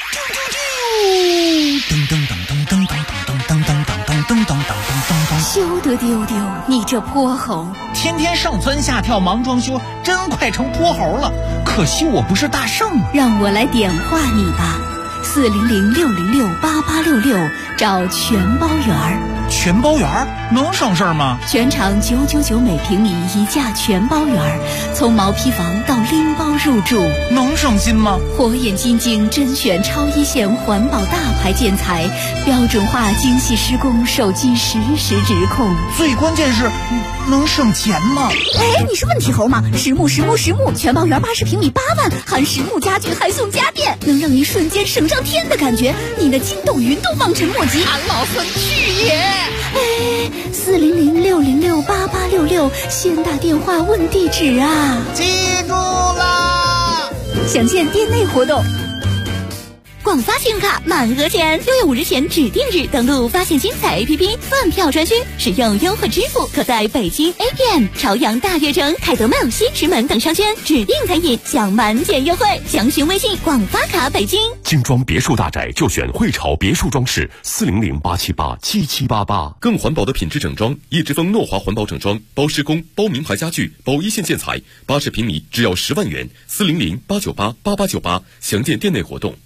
羞得丢丢，你这泼猴！ 天天上蹿下跳忙装修，真快成泼猴了。可惜我不是大圣， 让我来点化你吧。400-606-8866，找全包圆儿。 全包圆儿能省事儿吗？ 全场999每平米一价全包圆儿，从毛坯房到拎包入住， 能省心吗？ 火眼金睛甄选超一线环保大牌建材，标准化精细施工，手机实时直控。 最关键是能省钱吗？ 哎，你是问题猴吗？实木全包圆80平米8万，含实木家具还送家电，能让您瞬间省上天的感觉，你的筋斗云都望尘莫及。 俺老孙去也！ 哎，400-606-8866，先打电话问地址啊！ 记住啦！ 详见店内活动。广发信用卡满额前，6月5日前指定日登录发现精彩 APP 饭票专区，使用优惠支付，可在北京 APM、朝阳大悦城、凯德曼、西直门等商圈指定餐饮享满减优惠。详询微信广发卡北京。 精装别墅大宅就选汇潮别墅装饰，400-878-7788。更环保的品质整装，叶之峰诺华环保整装，包施工、包名牌家具、包一线建材，80平米只要10万元，400-898-8898。详见店内活动。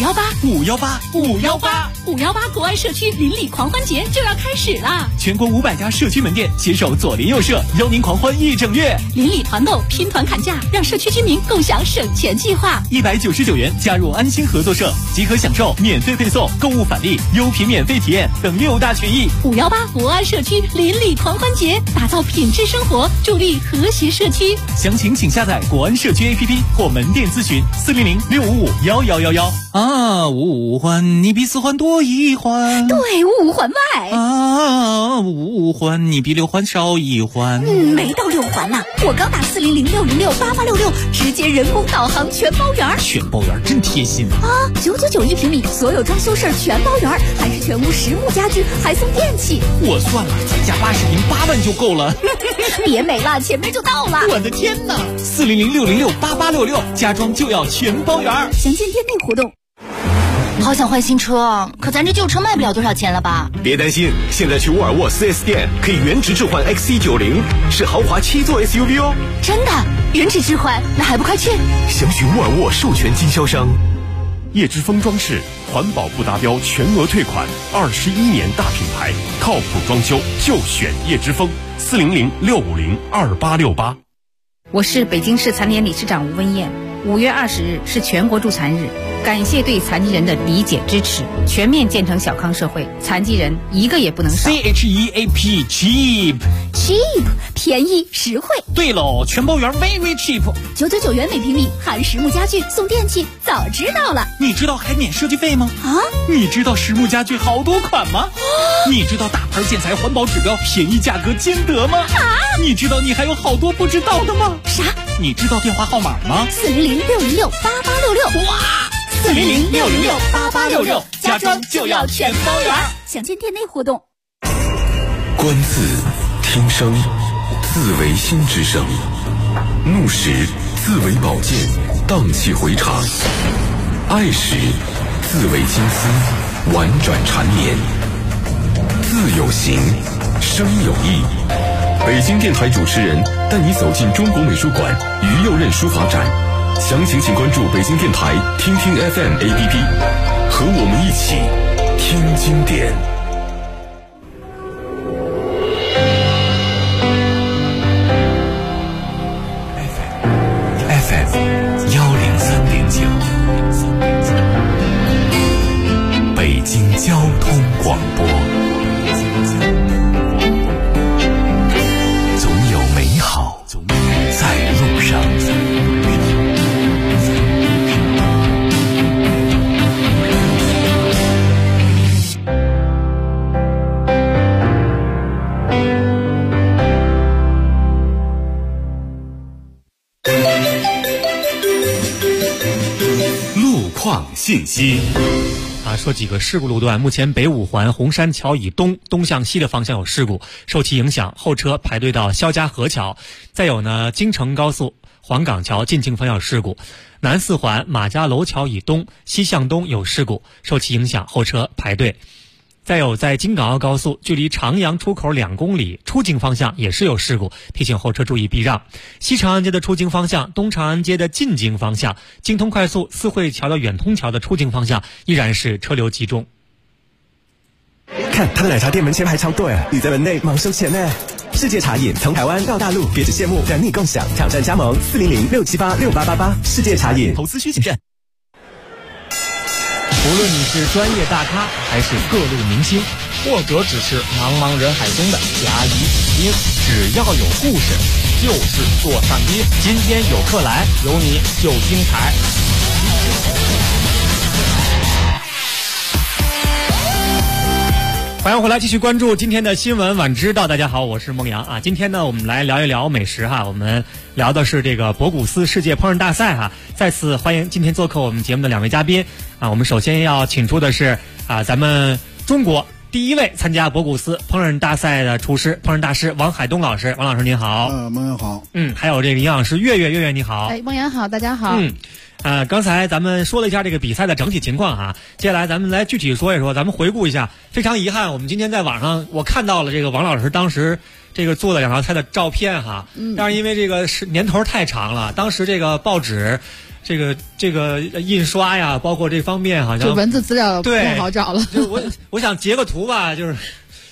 518国安社区邻里狂欢节就要开始了， 全国500家社区门店携手左邻右舍，邀您狂欢1整月。 邻里团购，拼团砍价，让社区居民共享省钱计划。 199元加入安心合作社，即可享受免费配送、购物返利、优品免费体验等6大权益。 518国安社区邻里狂欢节，打造品质生活，助力和谐社区。 详情请下载国安社区 APP 或门店咨询400-655-1111。 啊，五环你比四环多一环。 对，五环外。 啊，五环你比六环少一环。 没到6环呢，我刚打400-606-8866，直接人工导航全包圆。 全包圆真贴心啊！9991平米，所有装修事儿全包圆，还是全屋实木家居，还送电器。 我算了，咱家80平8万就够了。 别美了，前面就到了。 我的天哪！400-606-8866，家装就要全包圆。 详见店内活动。好想换新车，可咱这旧车卖不了多少钱了吧？ 别担心，现在去沃尔沃 4S 店可以原值置换 XC90，是豪华7座 SUV 哦。 真的？原值置换？那还不快去？ 详询沃尔沃授权经销商。叶之峰装饰，环保不达标全额退款，21年大品牌，靠谱装修就选叶之峰。400-650-2868。 我是北京市残联理事长吴文艳。5月20日是全国助残日，感谢对残疾人的理解支持，全面建成小康社会，残疾人一个也不能少。 CHEAP cheap 便宜实惠。 对喽，全包圆 very cheap， 999元每平米，含实木家具送电器，早知道了。 你知道还免设计费吗？ 啊？ 你知道实木家具好多款吗？你知道大牌建材环保指标便宜价格兼得吗？ 啊？ 你知道你还有好多不知道的吗？ 啥？ 你知道电话号码吗 ？400-606-8866。 哇！400-606-8866，家装就要全包圆。 详见店内活动。 观字听声，字为心之声；怒时字为宝剑，荡气回肠；爱时字为金丝，婉转缠绵。字有形，声有意。北京电台主持人带你走进中国美术馆于右任书法展，详情请关注北京电台听听 FM APP， 和我们一起听经典。 FM 103.9，北京交通广播。总有美好在路上。路况信息。 说几个事故路段，目前北五环红山桥以东向西的方向有事故，受其影响，后车排队到肖家河桥。再有呢，京承高速黄岗桥进京方向有事故，南四环马家楼桥以东西向东有事故，受其影响，后车排队。再有，在京港澳高速距离长阳出口2公里出京方向也是有事故，提醒后车注意避让。西长安街的出京方向、东长安街的进京方向、京通快速四惠桥的远通桥的出京方向依然是车流集中。 看他的奶茶店门前排长队，你在门内忙收钱呢。世界茶饮从台湾到大陆，别只羡慕，等你共享，挑战加盟400-678-6888。世界茶饮， 投资需谨慎。无论你是专业大咖还是各路明星，或者只是茫茫人海中的甲乙丙丁，只要有故事，就是做上宾。今天有客来，有你就精彩。 欢迎回来，继续关注今天的新闻晚知道。大家好，我是孟阳啊。今天呢，我们来聊一聊美食哈。我们聊的是这个博古斯世界烹饪大赛哈。再次欢迎今天做客我们节目的2位嘉宾啊。我们首先要请出的是咱们中国第一位参加博古斯烹饪大赛的厨师、烹饪大师王海东老师。王老师您好。 孟阳好。 还有这个营养师月月你好。 孟阳好，大家好。 刚才咱们说了一下这个比赛的整体情况哈，接下来咱们来具体说一说，咱们回顾一下。非常遗憾，我们今天在网上我看到了这个王老师当时这个做的2道菜的照片哈，但是因为这个年头太长了，当时这个报纸这个印刷呀，包括这方面好像就文字资料不太好找了。 就我想截个图吧，就是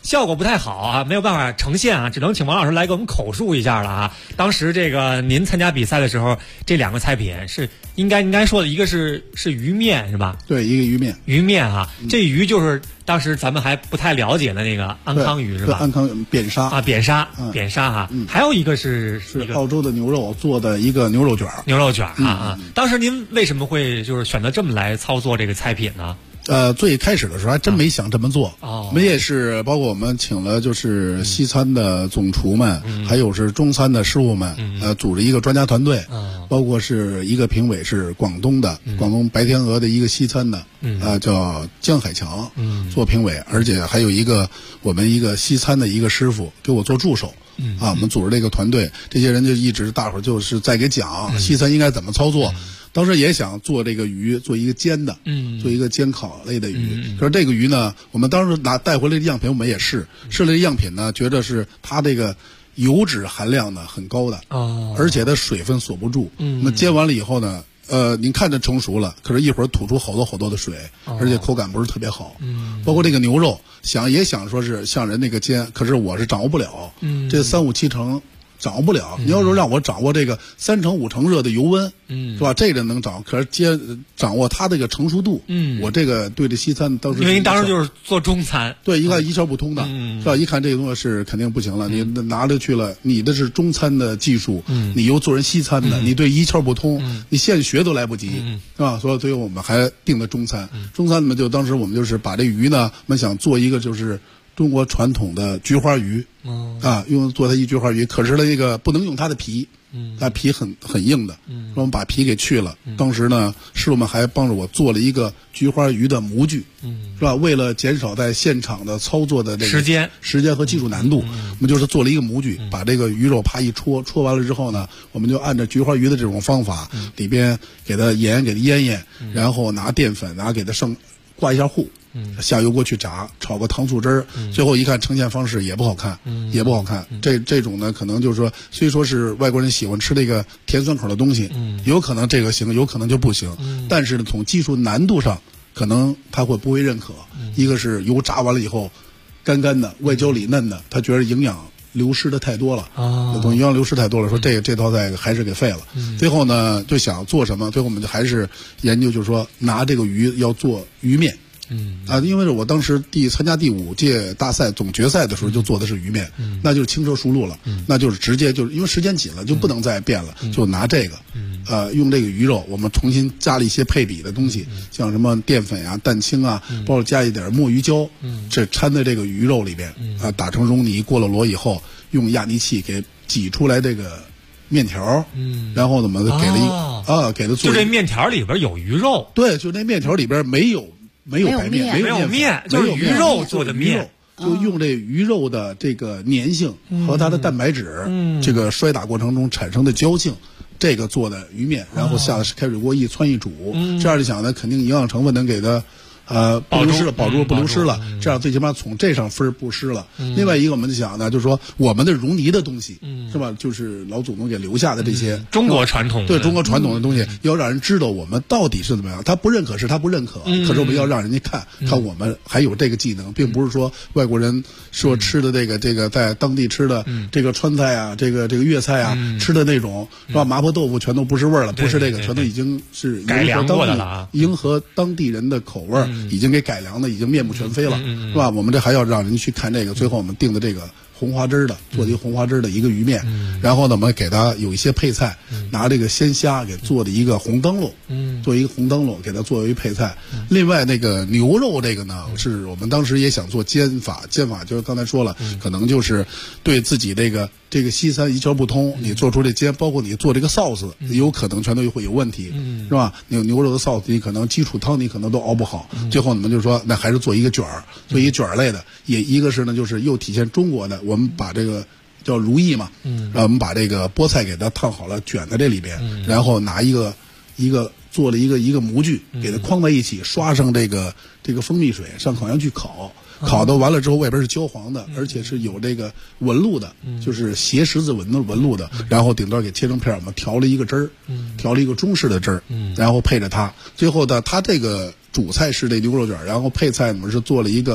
效果不太好啊，没有办法呈现啊，只能请王老师来给我们口述一下了啊。当时这个您参加比赛的时候，这2个菜品是应该说的，一个是鱼面是吧？ 对，一个鱼面啊，这鱼就是当时咱们还不太了解的那个安康鱼是吧？ 安康扁沙啊，扁沙哈。还有一个是澳洲的牛肉做的一个牛肉卷啊。当时您为什么会就是选择这么来操作这个菜品呢？ 最开始的时候还真没想这么做。我们也是，包括我们请了就是西餐的总厨们，还有是中餐的师傅们，组织一个专家团队，包括是一个评委是广东白天鹅的一个西餐的，叫江海强，做评委，而且还有我们一个西餐的一个师傅给我做助手。我们组织这个团队，这些人就一直大伙儿就是在给讲西餐应该怎么操作。当时也想做这个鱼，做一个煎的，做一个煎烤类的鱼。可是这个鱼呢，我们当时带回来的样品，我们也试了这样品呢，觉得是它这个油脂含量呢很高的，而且它水分锁不住。那煎完了以后呢，您看着成熟了，可是一会儿吐出好多的水，而且口感不是特别好。包括这个牛肉，也想说是像人那个煎，可是我是掌握不了。这3、5、7成。掌握不了，你要是让我掌握这个3成5成热的油温，是吧？这个能掌握，可是掌握它这个成熟度，我这个对这西餐当时， 因为您当时就是做中餐， 对，一看一窍不通的，是吧？一看这个东西是肯定不行了，你拿着去了，你的是中餐的技术，你又做人西餐的，你对一窍不通，你现学都来不及，是吧？所以我们还定的中餐，呢就当时我们就是把这鱼呢，我们想做一个就是中国传统的菊花鱼，做它一菊花鱼，可是那个不能用它的皮，它皮很硬的，我们把皮给去了。当时呢，师傅们还帮着我做了一个菊花鱼的模具，是吧？为了减少在现场的操作的这个时间和技术难度，我们就是做了一个模具，把这个鱼肉啪一戳完了之后呢，我们就按照菊花鱼的这种方法，里边给它腌腌，然后拿淀粉给它挂一下糊。下油锅去炸，炒个糖醋汁儿，最后一看呈现方式也不好看，这种呢，可能就是说，虽说是外国人喜欢吃这个甜酸口的东西，有可能这个行，有可能就不行。但是呢，从技术难度上，可能他会不会认可。一个是油炸完了以后，干的，外焦里嫩的，他觉得营养流失的太多了，营养流失太多了，说这道菜还是给废了。最后呢，就想做什么？最后我们就还是研究，就是说拿这个鱼要做鱼面。因为我当时参加第5届大赛总决赛的时候就做的是鱼面，那就是轻车熟路了，那就是直接就是因为时间紧了就不能再变了，就拿这个，用这个鱼肉，我们重新加了一些配比的东西，像什么淀粉蛋清包括加一点墨鱼胶，这掺在这个鱼肉里边，打成溶泥，过了螺以后，用压泥器给挤出来这个面条，然后我们给了一个给它做， 就这面条里边有鱼肉， 对，就那面条里边没有白面， 没有面，就是鱼肉做的面， 就用这鱼肉的这个粘性和它的蛋白质，这个摔打过程中产生的胶性，这个做的鱼面，然后下了开水锅一汆一煮，这样就想呢，肯定营养成分能给它不流失了，保住不流失了，这样最起码从这上分不失了。另外一个我们就想呢，就是说我们的溶泥的东西，是吧？就是老祖宗给留下的这些中国传统的东西，要让人知道我们到底是怎么样。他不认可是他不认可，可是我们要让人家看我们还有这个技能，并不是说外国人说吃的这个在当地吃的这个川菜这个粤菜吃的那种是吧？麻婆豆腐全都不是味儿了，不是这个，全都已经是改良过的了， 迎合当地人的口味。已经给改良的，已经面目全非了，是吧？我们这还要让人去看这个，最后我们定的这个红花枝的，做一个红花枝的一个鱼面，然后呢，我们给它有一些配菜，拿这个鲜虾给做的一个红灯笼，做一个红灯笼给它作为配菜。另外那个牛肉这个呢，是我们当时也想做煎法就是刚才说了，可能就是对自己这个西餐一窍不通，你做出这煎，包括你做这个臊子，有可能全都会有问题，是吧？牛肉的臊子，你可能基础汤你可能都熬不好，最后你们就说那还是做一个卷儿，做一个卷儿类的，也一个是呢，就是又体现中国的，我们把这个叫如意嘛，然后我们把这个菠菜给它烫好了，卷在这里边，然后拿一个做了一个模具，给它框在一起，刷上这个蜂蜜水，上烤箱去烤。烤的完了之后，外边是焦黄的，而且是有这个纹路的，就是斜十字纹路的。然后顶端给切成片，我们调了一个汁儿，调了一个中式的汁儿，然后配着它。最后呢，它这个主菜是这牛肉卷，然后配菜我们是做了一个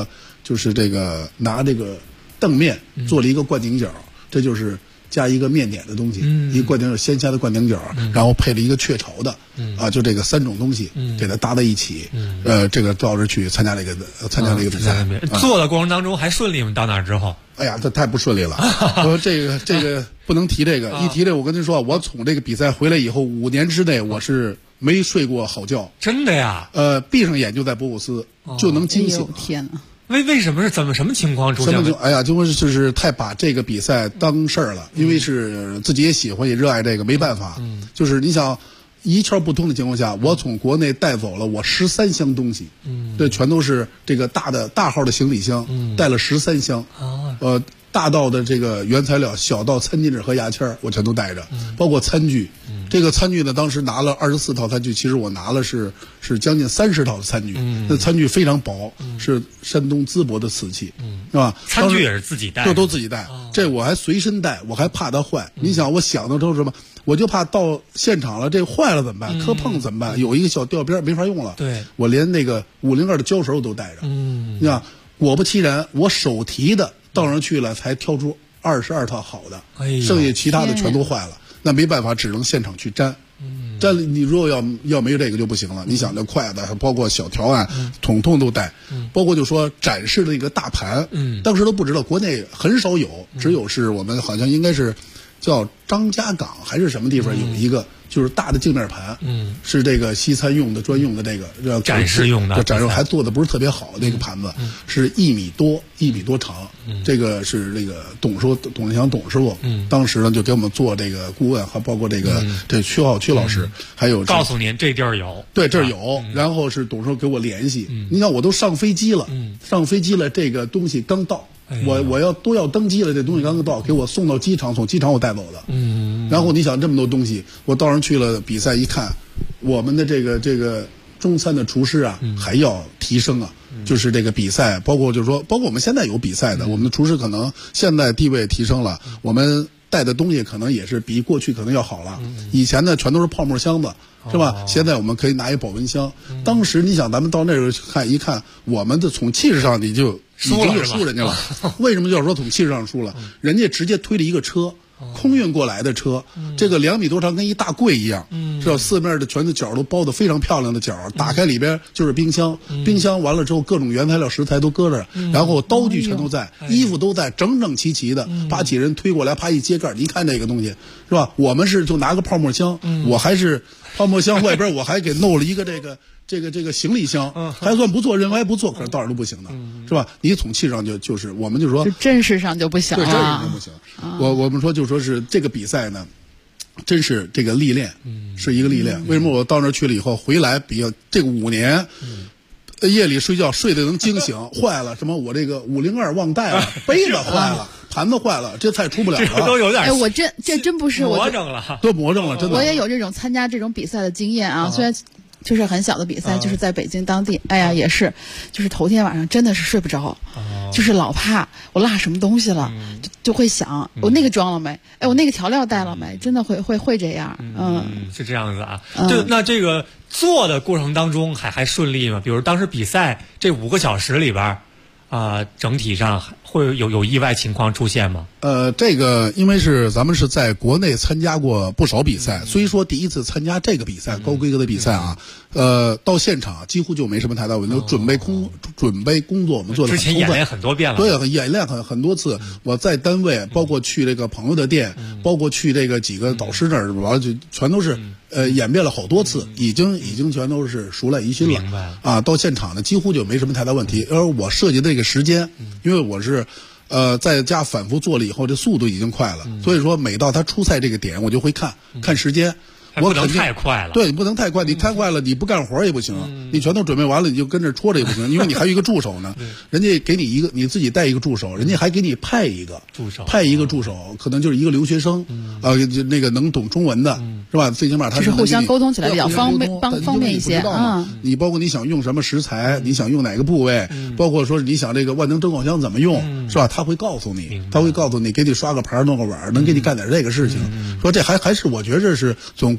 就是这个拿这个凳面做了一个灌顶角，这就是加一个面点的东西，一个灌顶角鲜虾的灌顶角，然后配了一个雀巢的，就这个3种东西给它搭在一起，这个到这去参加这个比赛。 做的过程当中还顺利吗？到那儿之后？ 哎呀，这太不顺利了！说这个不能提这个，一提这个，我跟您说，我从这个比赛回来以后5年之内，我是没睡过好觉。 真的呀？ 闭上眼就在博古斯就能惊醒。 天哪！ 为什么是什么情况出现的？ 哎呀，就是太把这个比赛当事儿了，因为是自己也喜欢也热爱这个，没办法。就是你想一窍不通的情况下，我从国内带走了我13箱东西，这全都是这个大号的行李箱，带了13箱。大到的这个原材料，小到餐巾纸和牙签，我全都带着，包括餐具。这个餐具呢，当时拿了24套餐具，其实我拿了是将近30套的餐具。那餐具非常薄，是山东淄博的瓷器，是吧？ 餐具也是自己带， 这都自己带。这我还随身带，我还怕它坏。你想，我想的都是什么？我就怕到现场了，这坏了怎么办？磕碰怎么办？有一个小吊边没法用了。 对， 我连那个502的胶手都带着。你看，果不其然，我手提的到上去了，才挑出22套好的，剩下其他的全都坏了。那没办法，只能现场去粘。粘你如果要没有这个就不行了。你想这筷子，包括小条案，统统都带。包括就说展示的那个大盘，当时都不知道，国内很少有，只有是我们好像应该是叫张家港还是什么地方有一个。就是大的镜面盘，是这个西餐用的专用的这个展示用的， 展示还做的不是特别好，那个盘子是1米多长，这个是这个董立祥董师傅，当时呢就给我们做这个顾问，还包括这薛浩区老师，还有告诉您这地儿有， 对这儿有，然后是董师傅给我联系，你看我都上飞机了，这个东西刚到。我都要登机了，这东西刚刚到，给我送到机场，从机场我带走的。然后你想这么多东西，我到上去了，比赛一看，我们的这个中餐的厨师啊，还要提升啊。就是这个比赛，包括就是说，包括我们现在有比赛的，我们的厨师可能现在地位提升了，我们带的东西可能也是比过去可能要好了。以前呢，全都是泡沫箱子。是吧？现在我们可以拿一保温箱。当时你想，咱们到那时候一看，我们的从气势上你就已经就输人家了。为什么就要说从气势上输了？人家直接推了一个车，空运过来的车，这个2米多长，跟一大柜一样，是吧？四面的全的角都包得非常漂亮的角，打开里边就是冰箱，冰箱完了之后各种原材料食材都搁着，然后刀具全都在，衣服都在，整整齐齐的，把几人推过来，啪一揭盖，你看这个东西是吧？我们是就拿个泡沫箱，我还是。泡沫箱外边我还给弄了一个这个行李箱，还算不错，人还不错，可是到哪都不行的，是吧？你从气上就是我们就说阵势上就不行了， 对，阵势上不行。我们说就说是这个比赛呢，真是这个历练，是一个历练。为什么我到那儿去了以后回来比较这个5年？夜里睡觉睡得能惊醒，坏了什么？我这个502忘带了，杯子坏了，盘子坏了，这菜出不了了。 这都有点， 我这真不是魔怔了， 都魔怔了，真的。 我也有这种参加这种比赛的经验啊，虽然就是很小的比赛，就是在北京当地，哎呀也是，就是头天晚上真的是睡不着，就是老怕我落什么东西了，就会想我那个装了没？哎，我那个调料带了没？真的会这样， 是这样子啊。那这个做的过程当中还顺利吗？比如当时比赛这5个小时里边，整体上会有意外情况出现吗？ 这个因为是咱们是在国内参加过不少比赛，所以说第一次参加这个比赛，高规格的比赛啊，到现场几乎就没什么太大问题。准备工作我们做的之前演练很多遍了， 对，演练很多次。我在单位，包括去这个朋友的店，包括去这个几个导师那儿，完了就全都是演变了好多次，已经全都是熟赖于心了啊。到现场呢，几乎就没什么太大问题。而我设计的这个时间，因为我是。在家反复做了以后，这速度已经快了，所以说每到他出菜这个点，我就会看时间。 我不能太快了， 对，你不能太快，你太快了，你不干活也不行，你全都准备完了，你就跟着戳着也不行，因为你还有一个助手呢，人家给你一个，你自己带一个助手，人家还给你派一个助手，可能就是一个留学生，那个能懂中文的，是吧？最起码他是互相沟通起来比较方便一些啊。你包括你想用什么食材，你想用哪个部位，包括说你想这个万能蒸烤箱怎么用，是吧？他会告诉你，给你刷个盘弄个碗，能给你干点这个事情。说这还是我觉着是总共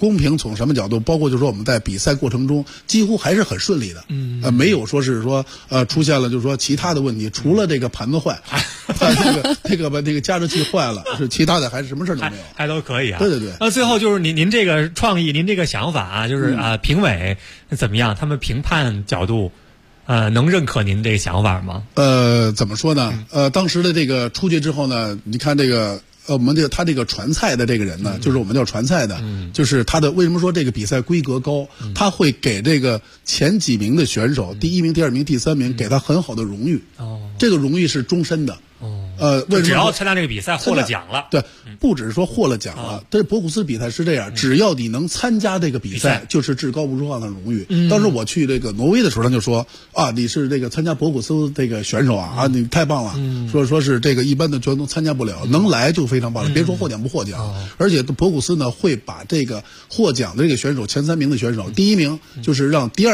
公平从什么角度？包括就是说我们在比赛过程中几乎还是很顺利的，没有说是说出现了就是说其他的问题，除了这个盘子坏，那个加热器坏了，是其他的还是什么事都没有， 还都可以啊。 对对对。 那最后就是您这个创意，您这个想法啊，就是评委怎么样？他们评判角度。能认可您这个想法吗？ 怎么说呢？当时的这个出去之后呢，你看这个我们他这个传菜的这个人呢，就是我们叫传菜的，就是他的为什么说这个比赛规格高？他会给这个前几名的选手，第1名、第2名、第3名，给他很好的荣誉。这个荣誉是终身的。为什么只要参加这个比赛获了奖了？ 对，不只是说获了奖了，但是博古斯比赛是这样，只要你能参加这个比赛，就是至高无上的荣誉。当时我去这个挪威的时候，他就说你是这个参加博古斯这个选手你太棒了，说是这个一般的全都参加不了，能来就非常棒了，别说获奖不获奖。而且博古斯呢会把这个获奖的这个选手前3名的选手，第1名就是让第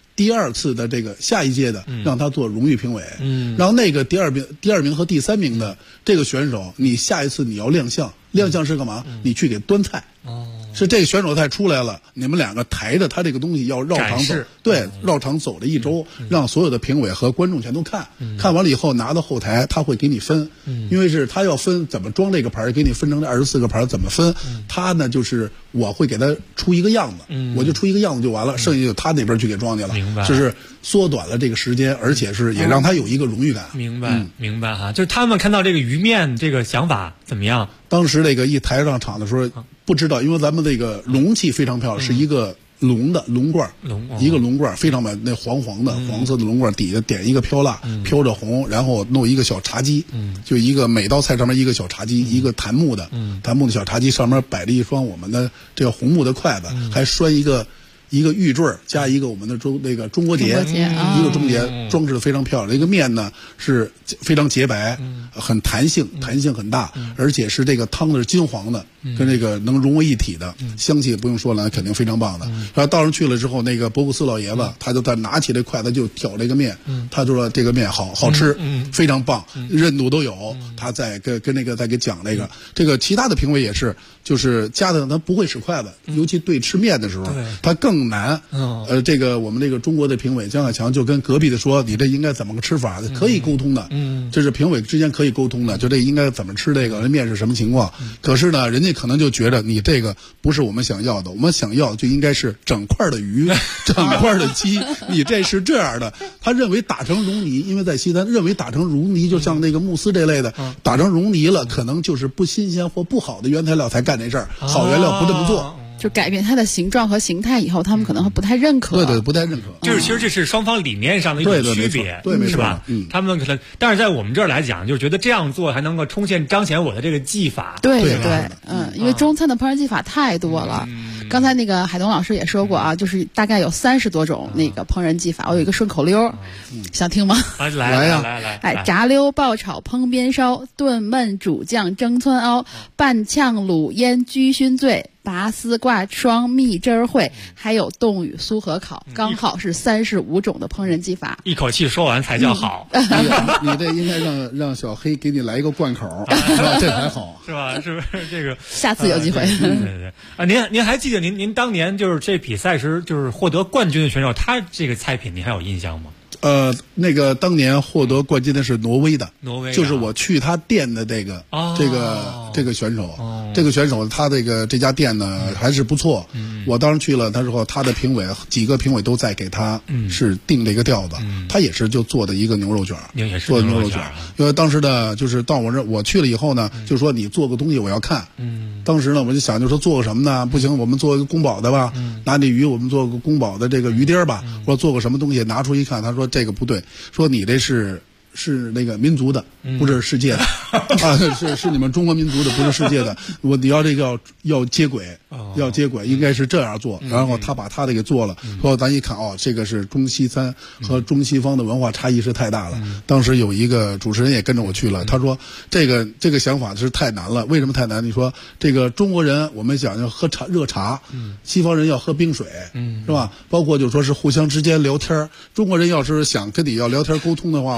2次的这个下一届的让他做荣誉评委，然后那个第二名和第3名的这个选手，你下一次你要亮相是干嘛？你去给端菜。是这个选手菜出来了，你们2个抬着他这个东西要绕场走，对，绕场走了1周，让所有的评委和观众全都看，看完了以后拿到后台，他会给你分，因为是他要分怎么装这个牌，给你分成这24个牌怎么分，他呢就是我会给他出一个样子，我就出一个样子就完了，剩下就他那边去给装去了，就是缩短了这个时间，而且是也让他有一个荣誉感。 明白哈，就是他们看到这个鱼面这个想法怎么样？ 当时这个一抬上场的时候，不知道，因为咱们这个容器非常漂亮，是一个龙罐，一个龙罐非常美，那黄色的龙罐底下点一个飘蜡，飘着红，然后弄一个小茶几，就一个每道菜上面一个小茶几，一个檀木的小茶几，上面摆着一双我们的这个红木的筷子，还拴一个玉坠加一个我们的中国结，一个中结装饰的非常漂亮。这个面呢是非常洁白，很弹性很大，而且是这个汤的是金黄的，跟这个能融为一体的，香气不用说了，肯定非常棒的。然后到上去了之后，那个博古斯老爷子他就在拿起这筷子就挑这个面，他就说这个面好吃，非常棒，韧度都有。他再跟那个再给讲这个其他的评委也是，就是加的他不会使筷子，尤其对吃面的时候，他更难。这个我们这个中国的评委江海强就跟隔壁的说，你这应该怎么个吃法，可以沟通的，这是评委之间可以沟通的，就这应该怎么吃这个面是什么情况。可是呢，人家可能就觉得你这个不是我们想要的，我们想要的就应该是整块的鱼，整块的鸡，你这是这样的。他认为打成溶泥，因为在西餐认为打成溶泥，就像那个慕斯这类的，打成溶泥了，可能就是不新鲜或不好的原材料才干这事儿，好原料不这么做。 就改变它的形状和形态以后，他们可能会不太认可。 对，不太认可。 就是其实这是双方理念上的一种区别， 对， 是吧？他们可能，但是在我们这儿来讲，就觉得这样做还能够彰显我的这个技法。 对，因为中餐的烹饪技法太多了。刚才那个海东老师也说过啊，就是大概有30多种那个烹饪技法。我有一个顺口溜，想听吗？ 来呀！ 哎，炸溜、爆炒、烹煸烧、炖焖煮酱、蒸汆熬、拌炝卤腌焗熏醉、拔丝挂霜、蜜汁儿烩，还有冻雨酥和烤，刚好是35种的烹饪技法。 一口气说完才叫好。 你这应该让小黑给你来一个贯口，这才好， 是吧？是不是这个？ 下次有机会。 对啊，您还记得您当年就是这比赛时就是获得冠军的选手，他这个菜品您还有印象吗？ 那个当年获得冠军的是挪威的，就是我去他店的这个选手，这个选手他这家店呢还是不错。我当时去了，他之后他的几个评委都在给他是定这个调子，他也是就做的一个牛肉卷，做的牛肉卷。因为当时呢，就是到我去了以后呢，就说你做个东西我要看。当时呢我就想就说做个什么呢？不行，我们做一个宫保的吧，拿那鱼我们做个宫保的这个鱼丁吧，或者做个什么东西，拿出一看，他说这个不对，说你这是那个民族的，不是世界的是你们中国民族的，不是世界的。你要这个要接轨，应该是这样做。然后他把他的给做了，说咱一看这个是中西餐和中西方的文化差异是太大了。当时有一个主持人也跟着我去了，他说这个想法是太难了。为什么太难？你说这个中国人我们讲要喝热茶，西方人要喝冰水，是吧？包括就说是互相之间聊天，中国人要是想跟你要聊天沟通的话，我们就得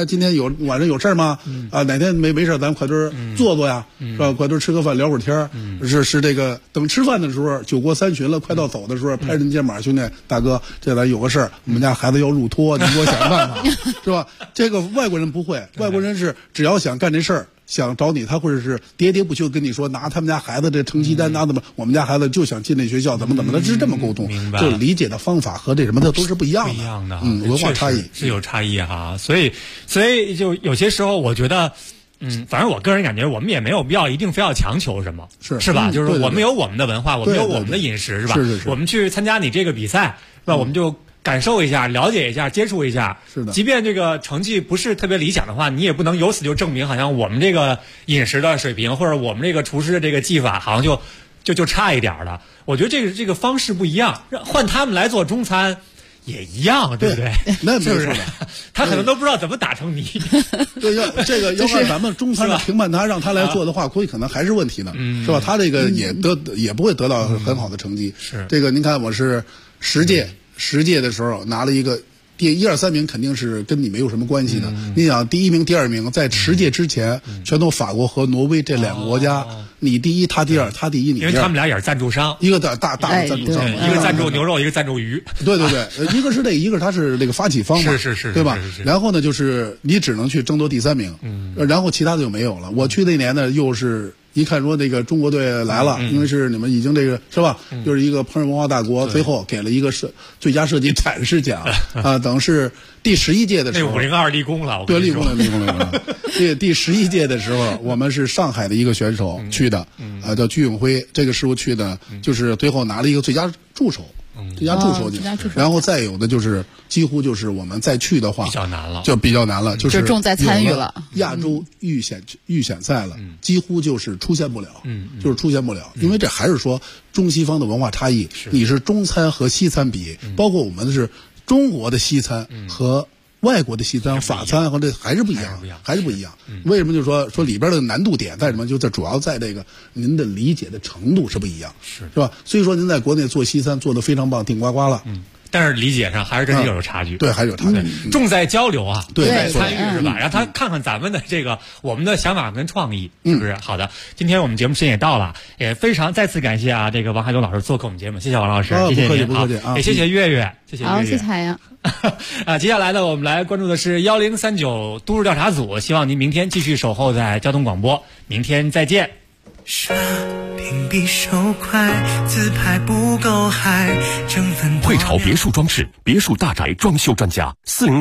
今天晚上有事吗？哪天没事咱快点坐坐呀，是吧？快点吃个饭聊会儿天是这个等吃饭的时候酒过三巡了，快到走的时候拍人肩膀，兄弟大哥，这咱有个事儿，我们家孩子要入托，你给我想办法，是吧？这个外国人不会，外国人是只要想干这事儿。想找你，他或者是喋喋不休跟你说拿他们家孩子这成绩单拿怎么，我们家孩子就想进那学校怎么的，是这么沟通，就理解的方法和这什么的都是不一样的，文化差异是有差异哈，所以就有些时候我觉得。反正我个人感觉，我们也没有必要一定非要强求什么，是吧？就是我们有我们的文化，我们有我们的饮食，是吧？ 是。 我们去参加你这个比赛，是吧？我们就感受一下，了解一下，接触一下。 是的。 即便这个成绩不是特别理想的话，你也不能由此就证明好像我们这个饮食的水平或者我们这个厨师的这个技法好像就差一点了。我觉得这个方式不一样，换他们来做中餐。也一样，对不对？ 那是不是？他可能都不知道怎么打成泥。 对，要按咱们中餐的评判他，让他来做的话，估计可能还是问题呢，是吧？他这个也不会得到很好的成绩。 是这个，您看我是10届的时候拿了一个。第1、2、3名肯定是跟你没有什么关系的。你想第1名、第2名在10届之前，全都法国和挪威这2个国家，你第1，他第2，他第1，你第2。 因为他们俩也是赞助商， 一个大的赞助商， 一个赞助牛肉，一个赞助鱼。 对，一个是这，一个他是这个发起方嘛， 是， 对吧？然后呢，就是你只能去争夺第3名，然后其他的就没有了。我去那年呢，又是。一看说那个中国队来了，因为是你们已经这个是吧，就是一个烹饪文化大国，最后给了一个最佳设计展示奖啊，等是第11届的时候， 那502立功了， 对，立功了。第11届的时候，我们是上海的一个选手去的，叫居永辉，这个师傅去的，就是最后拿了一个最佳助手。最佳助手奖，然后再有的就是几乎就是我们再去的话比较难了， 就是重在参与了亚洲预选赛了，几乎就是出现不了，因为这还是说中西方的文化差异，你是中餐和西餐比，包括我们是中国的西餐和外国的西餐、法餐和这还是不一样。为什么就说里边的难度点在什么？就在主要在这个您的理解的程度是不一样，是吧？所以说您在国内做西餐做得非常棒，顶呱呱了。 但是理解上还是跟这有差距， 对，还是有差距。 重在交流啊， 对， 在参与是吧？让他看看咱们的这个我们的想法跟创意，是不是？好的，今天我们节目时间也到了，也非常再次感谢啊，这个王海东老师做客我们节目，谢谢王老师，谢谢您， 不客气也谢谢月月，谢谢月月， 好，谢谢海洋。 接下来呢，我们来关注的是1039都市调查组，希望您明天继续守候在交通广播，明天再见。 刷屏比手快，自拍不够嗨，整分汇潮别墅装饰，别墅大宅装修专家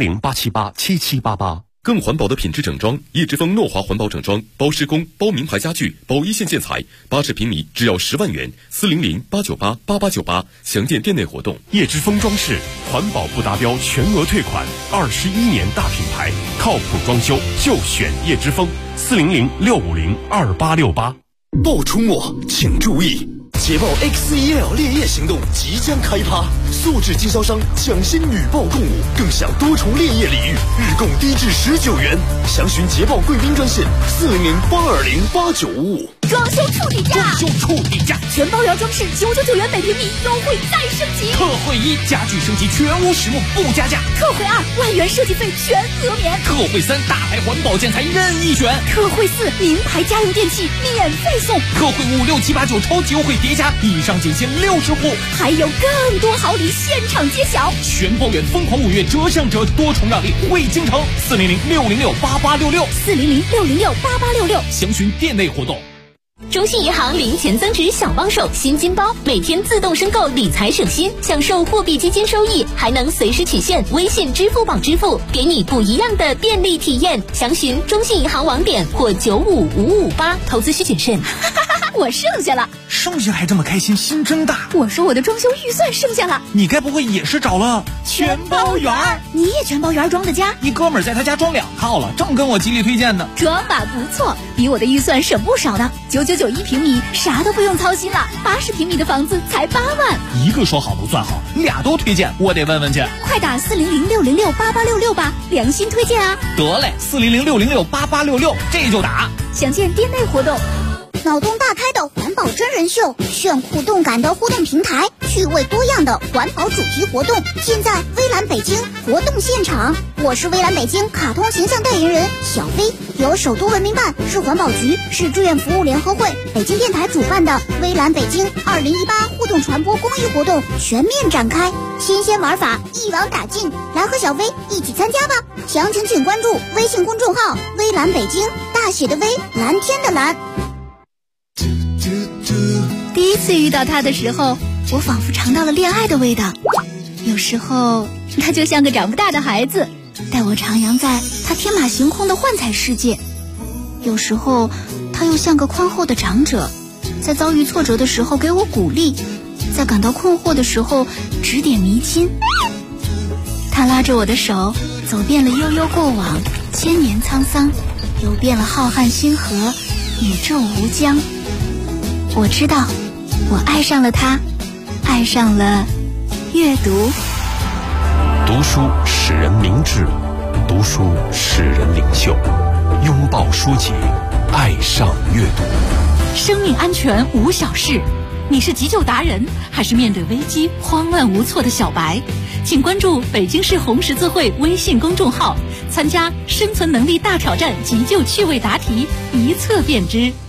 ，400-878-7788。更环保的品质整装，叶之峰诺华环保整装，包施工、包名牌家具、包一线建材，80平米只要10万元，400-898-8898，详见店内活动。叶之峰装饰，环保不达标全额退款，21年大品牌，靠谱装修就选叶之峰，400-650-2868。 暴出没，请注意！捷豹 XEL 烈焰行动即将开趴，素质经销商抢先女豹共舞，更享多重烈焰礼遇，日供低至19元。详询捷豹贵宾专线400-820-8955。 装修处底价，全包圆装饰999元每平米，优惠再升级。 特惠1，家具升级全屋实木不加价。 特惠2，万元设计费全额免。 特惠3，大牌环保建材任意选。 特惠4，名牌家用电器免费送。 特惠5、6、7、8、9超级优惠叠加，以上仅限60户， 还有更多好礼现场揭晓。 全包圆疯狂5月折上折，多重让利惠京城，400-606-8866，400-606-8866，详询店内活动。 中信银行零钱增值小帮手新金包，每天自动申购理财省心，享受货币基金收益，还能随时取现微信、支付宝支付，给你不一样的便利体验。详询中信银行网点或95558，投资需谨慎。我剩下了， 剩下还这么开心，心真大。 我说我的装修预算剩下了， 你该不会也是找了全包圆？你也全包圆装的家？ 一哥们儿在他家装2套了，正跟我极力推荐呢。 装吧不错，比我的预算省不少呢。999平米，啥都不用操心了。80平米的房子才8万。 一个说好不算好，2都推荐，我得问问去。 快打400-606-8866吧，良心推荐啊！ 得嘞，400-606-8866，这就打。 详见店内活动。 脑洞大开的环保真人秀，炫酷动感的互动平台，趣味多样的环保主题活动，尽在微蓝北京活动现场。我是微蓝北京卡通形象代言人小飞，由首都文明办、市环保局、市志愿服务联合会、北京电台主办的微蓝北京2018互动传播公益活动全面展开，新鲜玩法一网打尽，来和小飞一起参加吧！详情请关注微信公众号微蓝北京，大写的微，蓝天的蓝。 第一次遇到他的时候，我仿佛尝到了恋爱的味道。有时候他就像个长不大的孩子，带我徜徉在他天马行空的幻彩世界。有时候他又像个宽厚的长者，在遭遇挫折的时候给我鼓励，在感到困惑的时候指点迷津。他拉着我的手，走遍了悠悠过往，千年沧桑，游遍了浩瀚星河，宇宙无疆。我知道，我爱上了他，爱上了阅读。 读书使人明智，读书使人领袖。拥抱书籍，爱上阅读。 生命安全无小事，你是急救达人，还是面对危机慌乱无措的小白？请关注北京市红十字会微信公众号，参加生存能力大挑战急救趣味答题，一测便知。